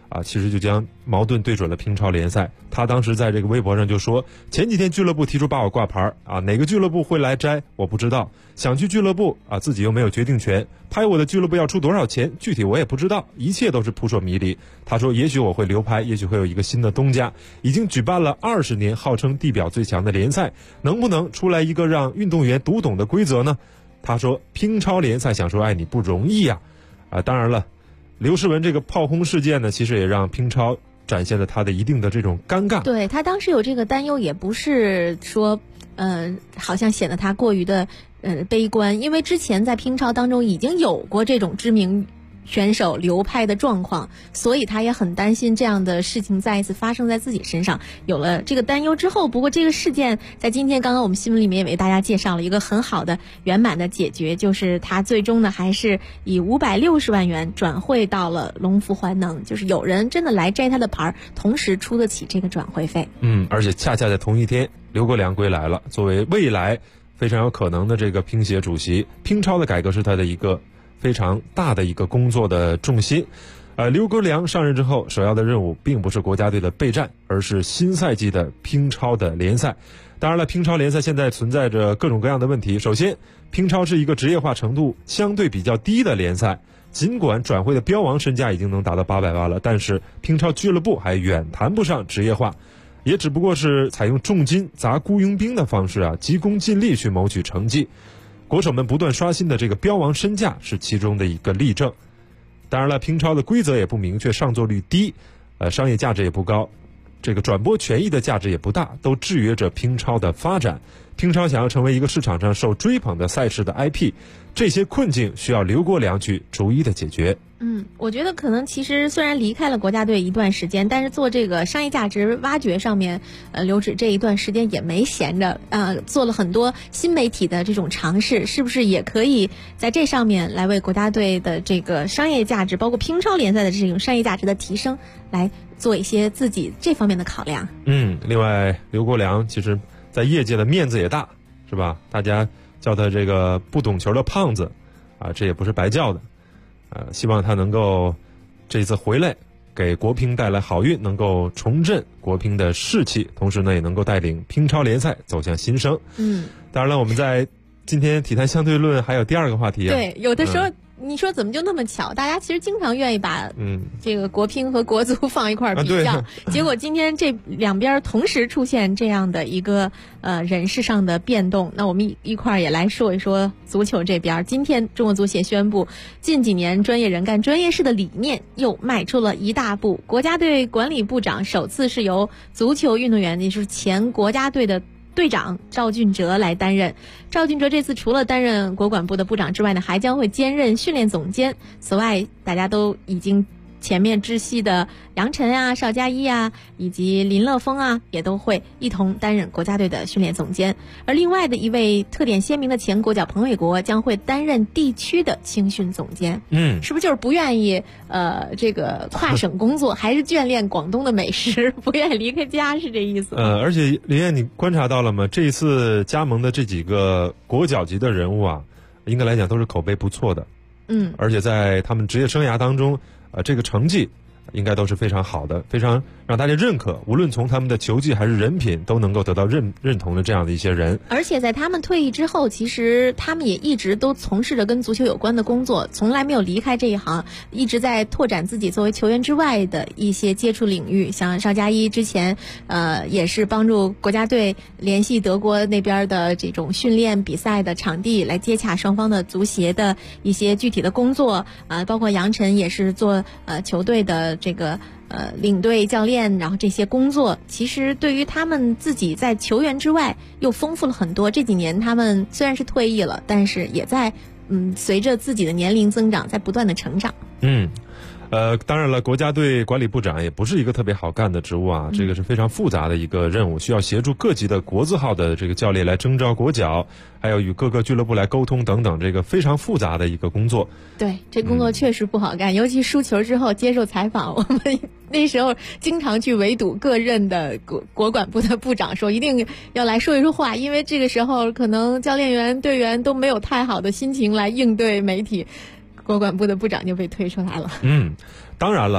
E: 其实就将矛盾对准了乒超联赛。他当时在这个微博上就说，前几天俱乐部提出把我挂牌哪个俱乐部会来摘我不知道，想去俱乐部自己又没有决定权，拍我的俱乐部要出多少钱具体我也不知道，一切都是扑朔迷离。他说也许我会留拍，也许会有一个新的东家，已经举办了20年号称地表最强的联赛，能不能出来一个让运动员读懂的规则呢？他说乒超联赛想说爱你不容易当然了，刘诗雯这个炮轰事件呢，其实也让乒超展现了他的一定的这种尴尬。
C: 对，他当时有这个担忧，也不是说好像显得他过于的悲观，因为之前在乒超当中已经有过这种知名选手流拍的状况，所以他也很担心这样的事情再一次发生在自己身上，有了这个担忧之后，不过这个事件在今天刚刚我们新闻里面也为大家介绍了一个很好的圆满的解决，就是他最终呢还是以560万元转会到了龙福环能，就是有人真的来摘他的牌，同时出得起这个转会费。
E: 而且恰恰在同一天，刘国梁归来了，作为未来非常有可能的这个乒协主席，乒超的改革是他的一个非常大的一个工作的重心。刘国梁上任之后，首要的任务并不是国家队的备战，而是新赛季的乒超的联赛。当然了，乒超联赛现在存在着各种各样的问题。首先，乒超是一个职业化程度相对比较低的联赛，尽管转会的标王身价已经能达到800万了，但是乒超俱乐部还远谈不上职业化，也只不过是采用重金砸雇佣兵的方式急功近利去谋取成绩。国手们不断刷新的这个标王身价是其中的一个例证。当然了，乒超的规则也不明确，上座率低，商业价值也不高，这个转播权益的价值也不大，都制约着乒超的发展。乒超想要成为一个市场上受追捧的赛事的 IP， 这些困境需要刘国梁去逐一的解决。
C: 我觉得可能其实虽然离开了国家队一段时间，但是做这个商业价值挖掘上面，刘指这一段时间也没闲着，做了很多新媒体的这种尝试，是不是也可以在这上面来为国家队的这个商业价值，包括乒超联赛的这种商业价值的提升，来做一些自己这方面的考量？
E: 另外，刘国梁其实在业界的面子也大，是吧？大家叫他这个不懂球的胖子，这也不是白叫的。希望他能够这次回来给国乒带来好运，能够重振国乒的士气，同时呢也能够带领乒超联赛走向新生。当然了，我们在今天体坛相对论还有第二个话题
C: 对，有的时候你说怎么就那么巧？大家其实经常愿意把这个国乒和国足放一块儿比较，结果今天这两边同时出现这样的一个人事上的变动。那我们一块儿也来说一说足球这边。今天中国足协宣布，近几年专业人干专业事的理念又迈出了一大步。国家队管理部长首次是由足球运动员，也就是前国家队的队长赵俊哲来担任。赵俊哲这次除了担任国管部的部长之外呢，还将会兼任训练总监。此外，大家都已经前面知悉的杨晨邵佳一以及林乐峰也都会一同担任国家队的训练总监。而另外的一位特点鲜明的前国脚彭伟国将会担任地区的青训总监。是不是就是不愿意这个跨省工作，还是眷恋广东的美食，不愿意离开家，是这意思？
E: 而且林燕，你观察到了吗？这一次加盟的这几个国脚级的人物应该来讲都是口碑不错的。而且在他们职业生涯当中，这个成绩应该都是非常好的，非常让大家认可，无论从他们的球技还是人品都能够得到认同的这样的一些人。
C: 而且在他们退役之后，其实他们也一直都从事着跟足球有关的工作，从来没有离开这一行，一直在拓展自己作为球员之外的一些接触领域。像邵佳一之前也是帮助国家队联系德国那边的这种训练比赛的场地，来接洽双方的足协的一些具体的工作包括杨晨也是做球队的这个领队教练，然后这些工作其实对于他们自己在球员之外又丰富了很多。这几年他们虽然是退役了，但是也在随着自己的年龄增长在不断的成长。
E: 当然了，国家队管理部长也不是一个特别好干的职务这个是非常复杂的一个任务，需要协助各级的国字号的这个教练来征召国脚，还有与各个俱乐部来沟通等等，这个非常复杂的一个工作。
C: 对，这工作确实不好干，尤其输球之后接受采访，我们那时候经常去围堵各任的国管部的部长，说一定要来说一说话，因为这个时候可能教练员队员都没有太好的心情来应对媒体，国管部的部长就被推出来了。
E: 当然了，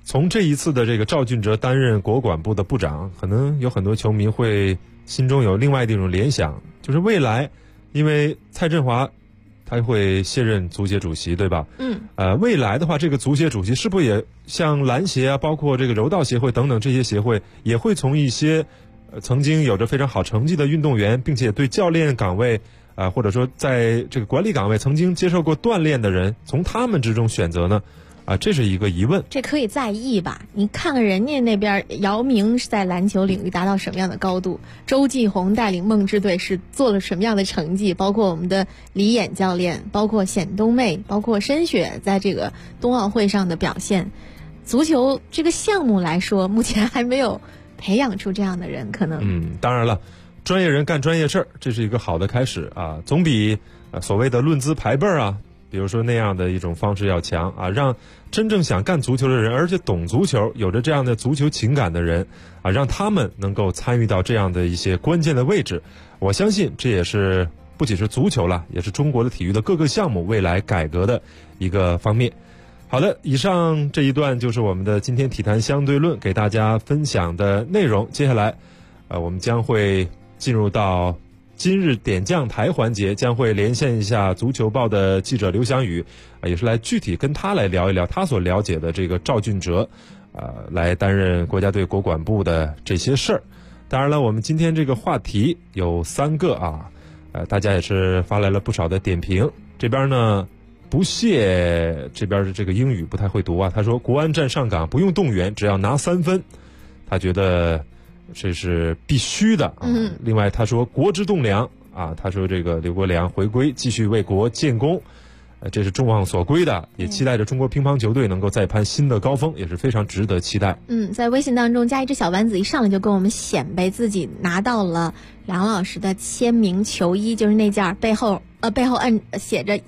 E: 从这一次的这个赵俊哲担任国管部的部长，可能有很多球迷会心中有另外的一种联想，就是未来，因为蔡振华他会卸任足协主席，对吧？未来的话，这个足协主席是不是也像篮协啊，包括这个柔道协会等等这些协会，也会从一些曾经有着非常好成绩的运动员，并且对教练岗位或者说在这个管理岗位曾经接受过锻炼的人，从他们之中选择呢？这是一个疑问。
C: 这可以在意吧？你看看人家那边，姚明是在篮球领域达到什么样的高度，周继红带领梦之队是做了什么样的成绩，包括我们的李演教练，包括冼冬妹，包括申雪在这个冬奥会上的表现。足球这个项目来说，目前还没有培养出这样的人，可能。
E: 当然了，专业人干专业事儿，这是一个好的开始啊，总比所谓的论资排辈啊，比如说那样的一种方式要强啊，让真正想干足球的人，而且懂足球，有着这样的足球情感的人啊，让他们能够参与到这样的一些关键的位置。我相信这也是不仅是足球了，也是中国的体育的各个项目未来改革的一个方面。好的，以上这一段就是我们的今天体坛相对论给大家分享的内容。接下来我们将会进入到今日点将台环节，将会连线一下足球报的记者刘翔宇，也是来具体跟他来聊一聊他所了解的这个赵俊哲来担任国家队国管部的这些事儿。当然了，我们今天这个话题有3个大家也是发来了不少的点评。这边呢，不屑这边的这个英语不太会读他说国安站上岗不用动员，只要拿3分，他觉得这是必须的另外他说国之栋梁他说这个刘国梁回归继续为国建功，这是众望所归的，也期待着中国乒乓球队能够再攀新的高峰，也是非常值得期待。
C: 在微信当中加一只小丸子，一上来就跟我们显摆自己拿到了梁老师的签名球衣，就是那件背后写着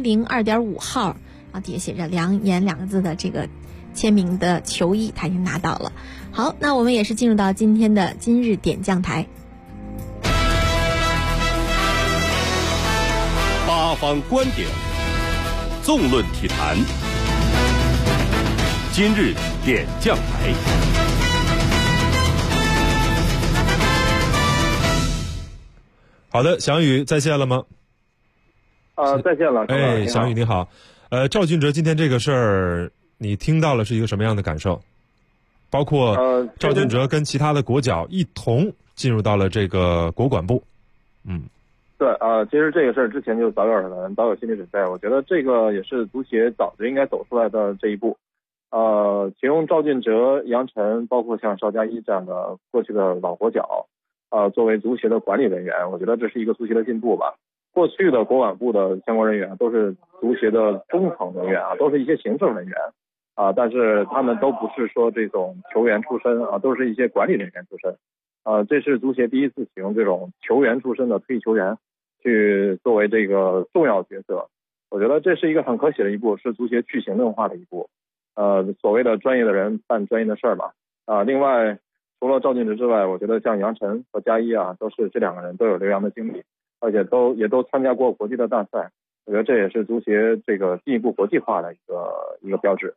C: 102.5号底下写着梁岩2个字的这个签名的球衣，他已经拿到了。好，那我们也是进入到今天的今日点将台，
A: 八方观点，纵论体坛，今日点将台。
E: 好的，翔宇在线了吗？
P: 在线了。
E: 翔宇你好。赵俊哲今天这个事儿，你听到了是一个什么样的感受？包括赵俊哲跟其他的国脚一同进入到了这个国管部。
P: 对其实这个事儿之前就早有耳闻，早有心理准备。我觉得这个也是足协早就应该走出来的这一步。其中赵俊哲、杨晨，包括像邵佳一这样的过去的老国脚，作为足协的管理人员，我觉得这是一个足协的进步吧。过去的国管部的相关人员都是足协的中层人员都是一些行政人员但是他们都不是说这种球员出身都是一些管理人员出身这是足协第一次启用这种球员出身的退役球员去作为这个重要角色。我觉得这是一个很可喜的一步，是足协去行政化的一步。所谓的专业的人办专业的事儿嘛。另外除了赵俊哲之外，我觉得像杨晨和佳一都是这2个人都有留洋的经历，而且也都参加过国际的大赛。我觉得这也是足协这个进一步国际化的一个标志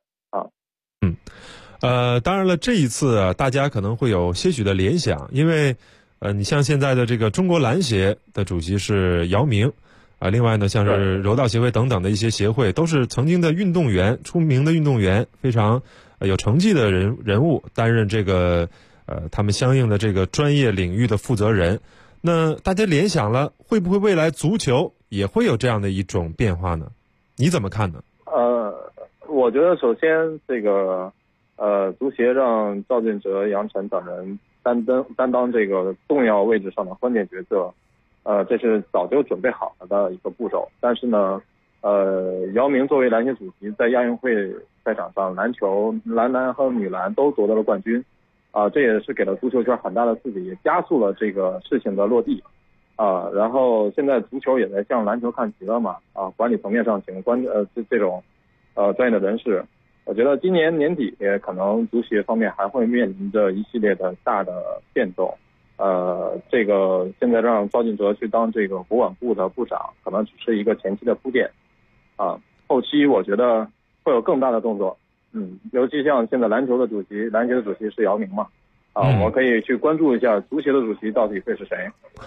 E: 当然了，这一次大家可能会有些许的联想，因为你像现在的这个中国篮协的主席是姚明另外呢，像是柔道协会等等的一些协会，都是曾经的运动员，出名的运动员，非常有成绩的人物，担任这个他们相应的这个专业领域的负责人。那大家联想了，会不会未来足球也会有这样的一种变化呢？你怎么看呢？
P: 我觉得首先这个足协让赵俊哲、杨晨等人担当这个重要位置上的关键角色，这是早就准备好了的一个步骤。但是呢，姚明作为篮协主席，在亚运会赛场上，篮球、男篮和女篮都夺得了冠军，这也是给了足球圈很大的刺激，也加速了这个事情的落地。然后现在足球也在向篮球看齐了嘛，管理层面上请这种专业的人士。我觉得今年年底可能足协方面还会面临着一系列的大的变动。这个现在让赵俊哲去当这个国管部的部长，可能只是一个前期的铺垫。后期我觉得会有更大的动作。 尤其像现在篮球的主席是姚明嘛，我可以去关注一下足协的主席到底会是谁。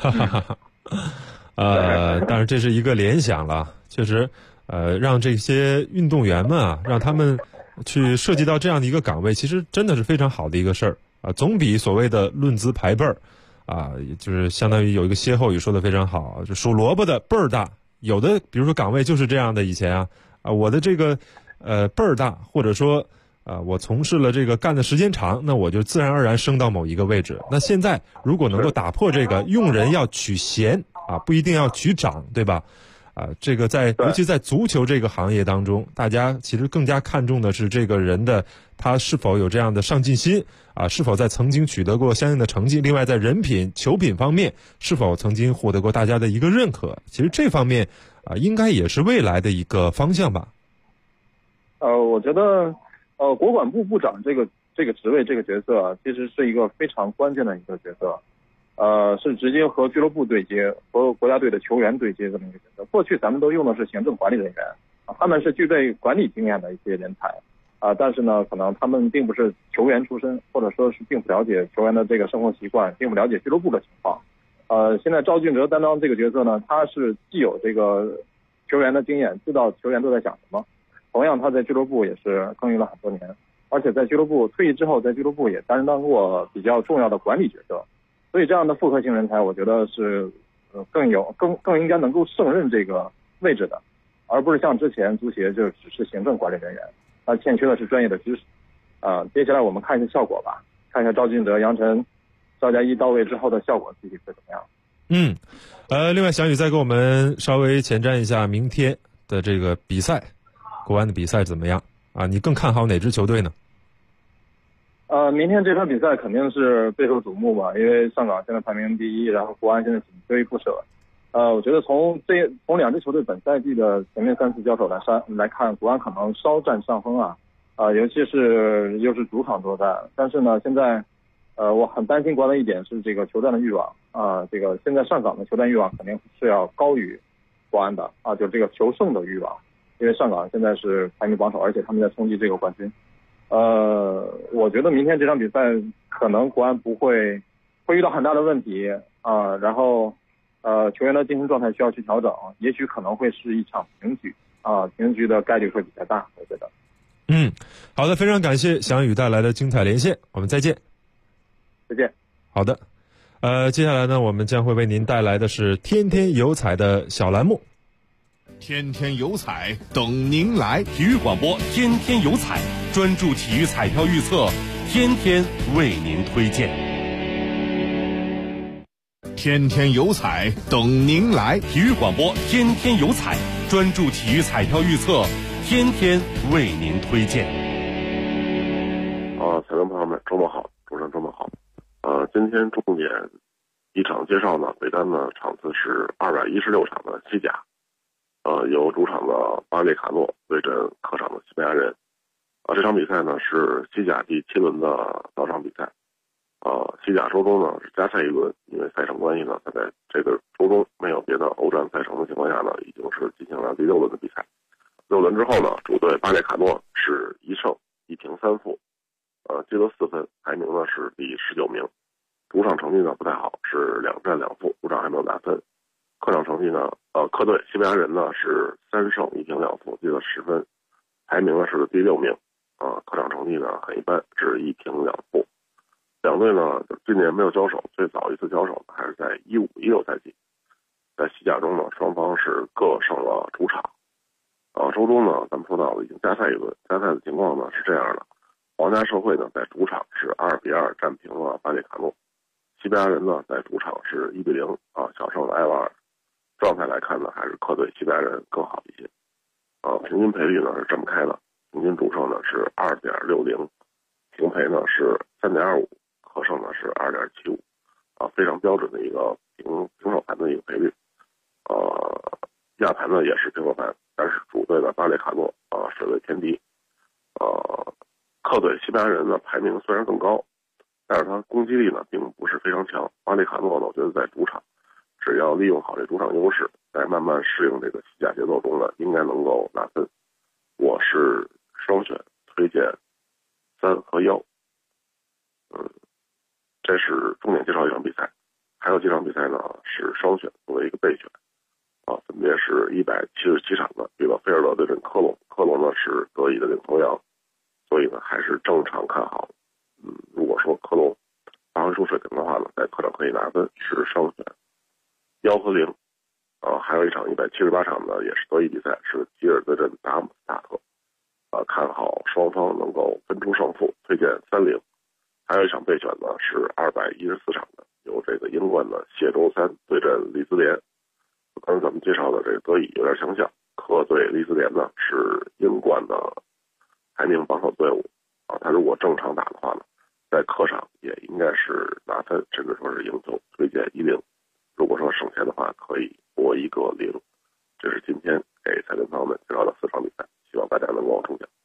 E: 当然这是一个联想了，确实，让这些运动员们啊，让他们去涉及到这样的一个岗位，其实真的是非常好的一个事儿啊，总比所谓的论资排辈儿啊，就是相当于有一个歇后语说的非常好，就数萝卜的辈儿大，有的比如说岗位就是这样的，以前我的这个辈儿大，或者说我从事了这个干的时间长，那我就自然而然升到某一个位置。那现在如果能够打破这个用人要取贤不一定要取长，对吧？这个尤其在足球这个行业当中，大家其实更加看重的是这个人的他是否有这样的上进心是否在曾经取得过相应的成绩，另外在人品球品方面是否曾经获得过大家的一个认可，其实这方面应该也是未来的一个方向吧。
P: 我觉得国管部部长这个职位这个角色其实是一个非常关键的一个角色，是直接和俱乐部对接，和国家队的球员对接这么一个角色。过去咱们都用的是行政管理人员他们是具备管理经验的一些人才但是呢，可能他们并不是球员出身，或者说是并不了解球员的这个生活习惯，并不了解俱乐部的情况。现在赵俊哲担当这个角色呢，他是既有这个球员的经验，知道球员都在想什么。同样，他在俱乐部也是耕耘了很多年，而且在俱乐部退役之后，在俱乐部也担当过比较重要的管理角色。所以这样的复合型人才，我觉得是更应该能够胜任这个位置的，而不是像之前足协就只是行政管理人员，他欠缺的是专业的知识。接下来我们看一下效果吧，看一下赵俊哲、杨晨、赵佳一到位之后的效果具体会怎么样。
E: 另外翔宇再给我们稍微前瞻一下明天的这个比赛，国安的比赛怎么样你更看好哪支球队呢？
P: 明天这场比赛肯定是备受瞩目吧，因为上港现在排名第一，然后国安现在紧追不舍。我觉得从两支球队本赛季的前面3次交手来看，国安可能稍占上风尤其是又是主场作战。但是呢，现在我很担心国安的一点是这个球战的欲望这个现在上港的球战欲望肯定是要高于国安的就这个求胜的欲望，因为上港现在是排名榜首，而且他们在冲击这个冠军。我觉得明天这场比赛可能国安会遇到很大的问题然后球员的精神状态需要去调整，也许可能会是一场平局平局的概率会比较大，我觉得。
E: 好的，非常感谢翔宇带来的精彩连线，我们再见。
P: 再见。
E: 好的，接下来呢，我们将会为您带来的是天天有彩的小栏目。
D: 天天有彩等您来，体育广播天天有彩，专注体育彩票预测，天天为您推荐。天天有彩等您来，体育广播天天有彩，专注体育彩票预测，天天为您推荐。
Q: 彩票朋友们，周末好，主持人周末好。今天重点一场介绍呢，北单的场次是216场的西甲。由主场的巴列卡诺对阵客场的西班牙人。这场比赛呢是西甲第7轮的早场比赛。西甲周中呢是加赛一轮，因为赛程关系呢，他在这个周中没有别的欧战赛程的情况下呢，已经是进行了第6轮的比赛。6轮之后呢，主队巴列卡诺是1胜1平3负，积得4分，排名呢是第19名。主场成绩呢不太好，是2战2负，主场还没有拿分。客场成绩呢，客队西班牙人呢是3胜1平2负，积了10分，排名呢是第6名。客场成绩呢很一般，是1平2负。两队呢今年没有交手，最早一次交手还是在15-16赛季。在西甲中呢，双方是各胜了主场。周中呢，咱们说到了已经加赛一轮，加赛的情况呢是这样的：皇家社会呢在主场是2-2战平了巴列卡诺，西班牙人呢在主场是1-0小胜了埃瓦尔。状态来看呢，还是客队西班牙人更好一些。平均赔率呢是这么开的，平均主胜呢是2.60，平赔呢是3.25，客胜呢是2.75，非常标准的一个平手盘的一个赔率。亚盘呢也是平手盘，但是主队的巴列卡诺水位偏低。客队西班牙人呢排名虽然更高，但是他攻击力呢并不是非常强。巴列卡诺呢，我觉得在主场只要利用好这主场优势，在慢慢适应这个西甲节奏中呢，应该能够拿分。我是双选推荐3和1。这是重点介绍一场比赛，还有几场比赛呢是双选作为一个备选分别是177场的比勒菲尔德对阵科隆，科隆呢是德乙的领头羊，所以呢还是正常看好。如果说科隆发挥出水平的话呢，在客场可以拿分，是双选1和0。还有一场178场的也是德乙比赛，是吉尔对阵达姆斯塔特，看好双方能够分出胜负，推荐3-0。还有一场备选呢是214场的，由这个英冠的谢周三对阵利兹联。刚才咱们介绍的这个德乙有点相像，客队利兹联呢是英冠的排名榜首队伍他如果正常打的话呢，在客场也应该是拿分，甚至说是赢球，推荐1-0。如果说省钱的话，可以博1个0。这是今天给彩电朋友们介绍的4场比赛，希望大家能够中奖。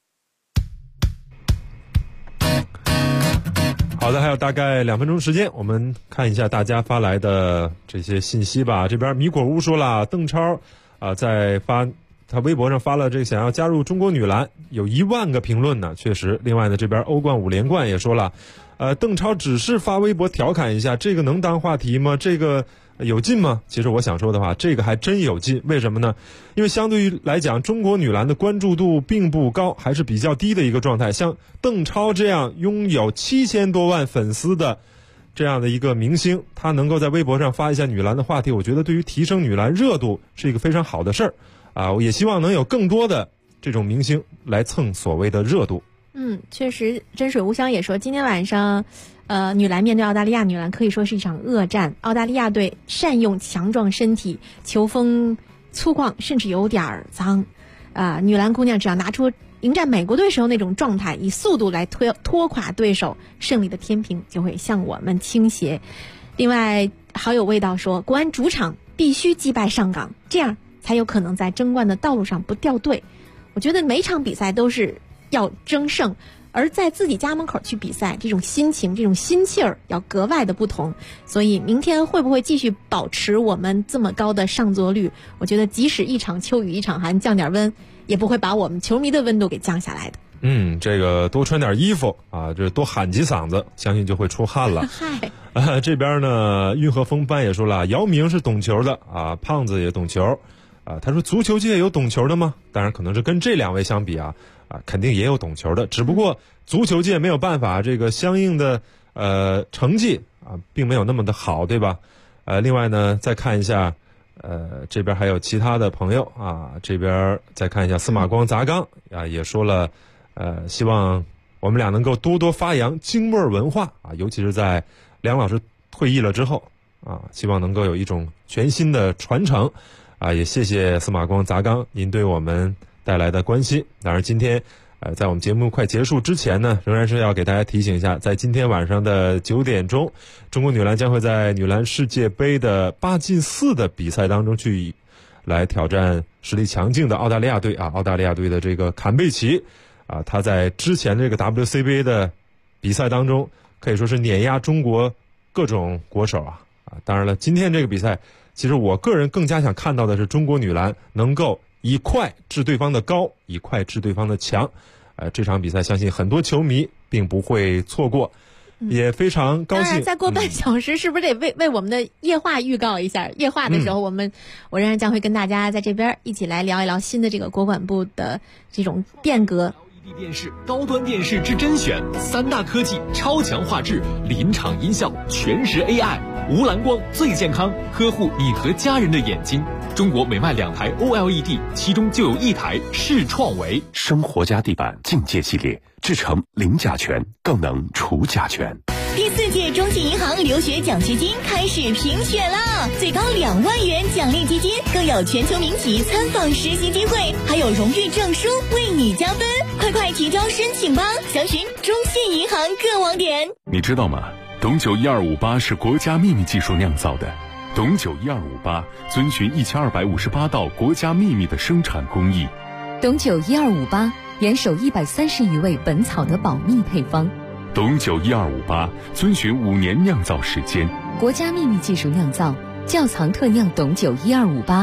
E: 好的，还有大概2分钟时间，我们看一下大家发来的这些信息吧。这边米果屋说了，邓超在他微博上发了这个想要加入中国女篮，有1万个评论呢，确实。另外呢，这边欧冠5连冠也说了，邓超只是发微博调侃一下，这个能当话题吗？这个有劲吗？其实我想说的话，这个还真有劲。为什么呢？因为相对于来讲，中国女篮的关注度并不高，还是比较低的一个状态。像邓超这样拥有7000多万粉丝的这样的一个明星，他能够在微博上发一下女篮的话题，我觉得对于提升女篮热度是一个非常好的事儿我也希望能有更多的这种明星来蹭所谓的热度。
C: 确实，真水无香也说，今天晚上女篮面对澳大利亚女篮可以说是一场恶战。澳大利亚队善用强壮身体，球风粗犷，甚至有点脏女篮姑娘只要拿出迎战美国队时候那种状态，以速度来拖垮对手，胜利的天平就会向我们倾斜。另外好有味道说，国安主场必须击败上港，这样才有可能在争冠的道路上不掉队。我觉得每场比赛都是要争胜，而在自己家门口去比赛，这种心情这种心气儿要格外的不同。所以明天会不会继续保持我们这么高的上座率，我觉得即使一场秋雨一场寒，降点温也不会把我们球迷的温度给降下来的。
E: 这个多穿点衣服这多喊几嗓子，相信就会出汗了。这边呢，运河风帆也说了，姚明是懂球的胖子也懂球他说足球界有懂球的吗？当然可能是跟这2位相比肯定也有懂球的，只不过足球界没有办法，这个相应的成绩并没有那么的好，对吧？另外呢，再看一下这边还有其他的朋友这边再看一下司马光砸缸也说了希望我们俩能够多多发扬京味文化尤其是在梁老师退役了之后希望能够有一种全新的传承也谢谢司马光砸缸您对我们带来的关心。当然今天在我们节目快结束之前呢，仍然是要给大家提醒一下，在今天晚上的9点钟，中国女篮将会在女篮世界杯的8进4的比赛当中去来挑战实力强劲的澳大利亚队澳大利亚队的这个坎贝奇他在之前这个 WCBA 的比赛当中可以说是碾压中国各种国手当然了，今天这个比赛其实我个人更加想看到的是中国女篮能够以快治对方的高，以快治对方的强这场比赛相信很多球迷并不会错过也非常高兴。
C: 当然再过半小时是不是得为我们的夜话预告一下？夜话的时候我仍然将会跟大家在这边一起来聊一聊新的这个国管部的这种变革。
D: LED 电视，高端电视之甄选，3大科技，超强画质，临场音效，全时 AI， 无蓝光最健康，呵护你和家人的眼睛。中国每卖2台 OLED， 其中就有1台是创维
J: 生活家地板境界系列，制成零甲醛，更能除甲醛。
R: 第4届中信银行留学奖学金开始评选啦！最高2万元奖励基金，更有全球民企参访实习机会，还有荣誉证书为你加分。快提交申请吧！详询中信银行各网点。
J: 你知道吗？董酒1258是国家秘密技术酿造的。董酒1258遵循1258道国家秘密的生产工艺。
O: 董酒1258严守130余味本草的保密配方。
J: 董酒1258遵循5年酿造时间，
O: 国家秘密技术酿造，窖藏特酿董酒1258，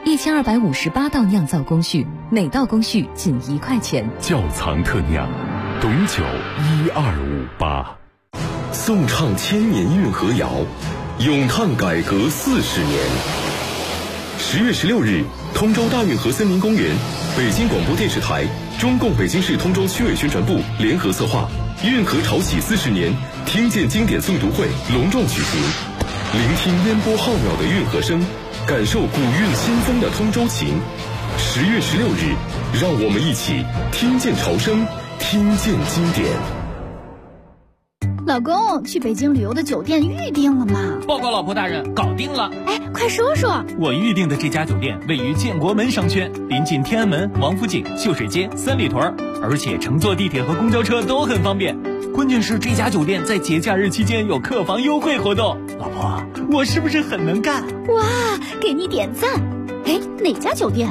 O: ，1258道酿造工序，每道工序仅1块钱。
A: 窖藏特酿，董酒1258。
J: 颂唱千年运河谣，咏叹改革40年。10月16日，通州大运河森林公园，北京广播电视台、中共北京市通州区委宣传部联合策划运河潮起40年听见经典诵读会隆重举行，聆听烟波浩渺的运河声，感受古韵新风的通州情。10月16日，让我们一起听见潮声，听见经典。
S: 老公，去北京旅游的酒店预定了吗？
T: 报告老婆大人，搞定了。
S: 哎，快说说。
T: 我预定的这家酒店位于建国门商圈，临近天安门、王府井、秀水街、三里屯，而且乘坐地铁和公交车都很方便。关键是这家酒店在节假日期间有客房优惠活动。老婆，我是不是很能干？
S: 哇，给你点赞。哎，哪家酒店？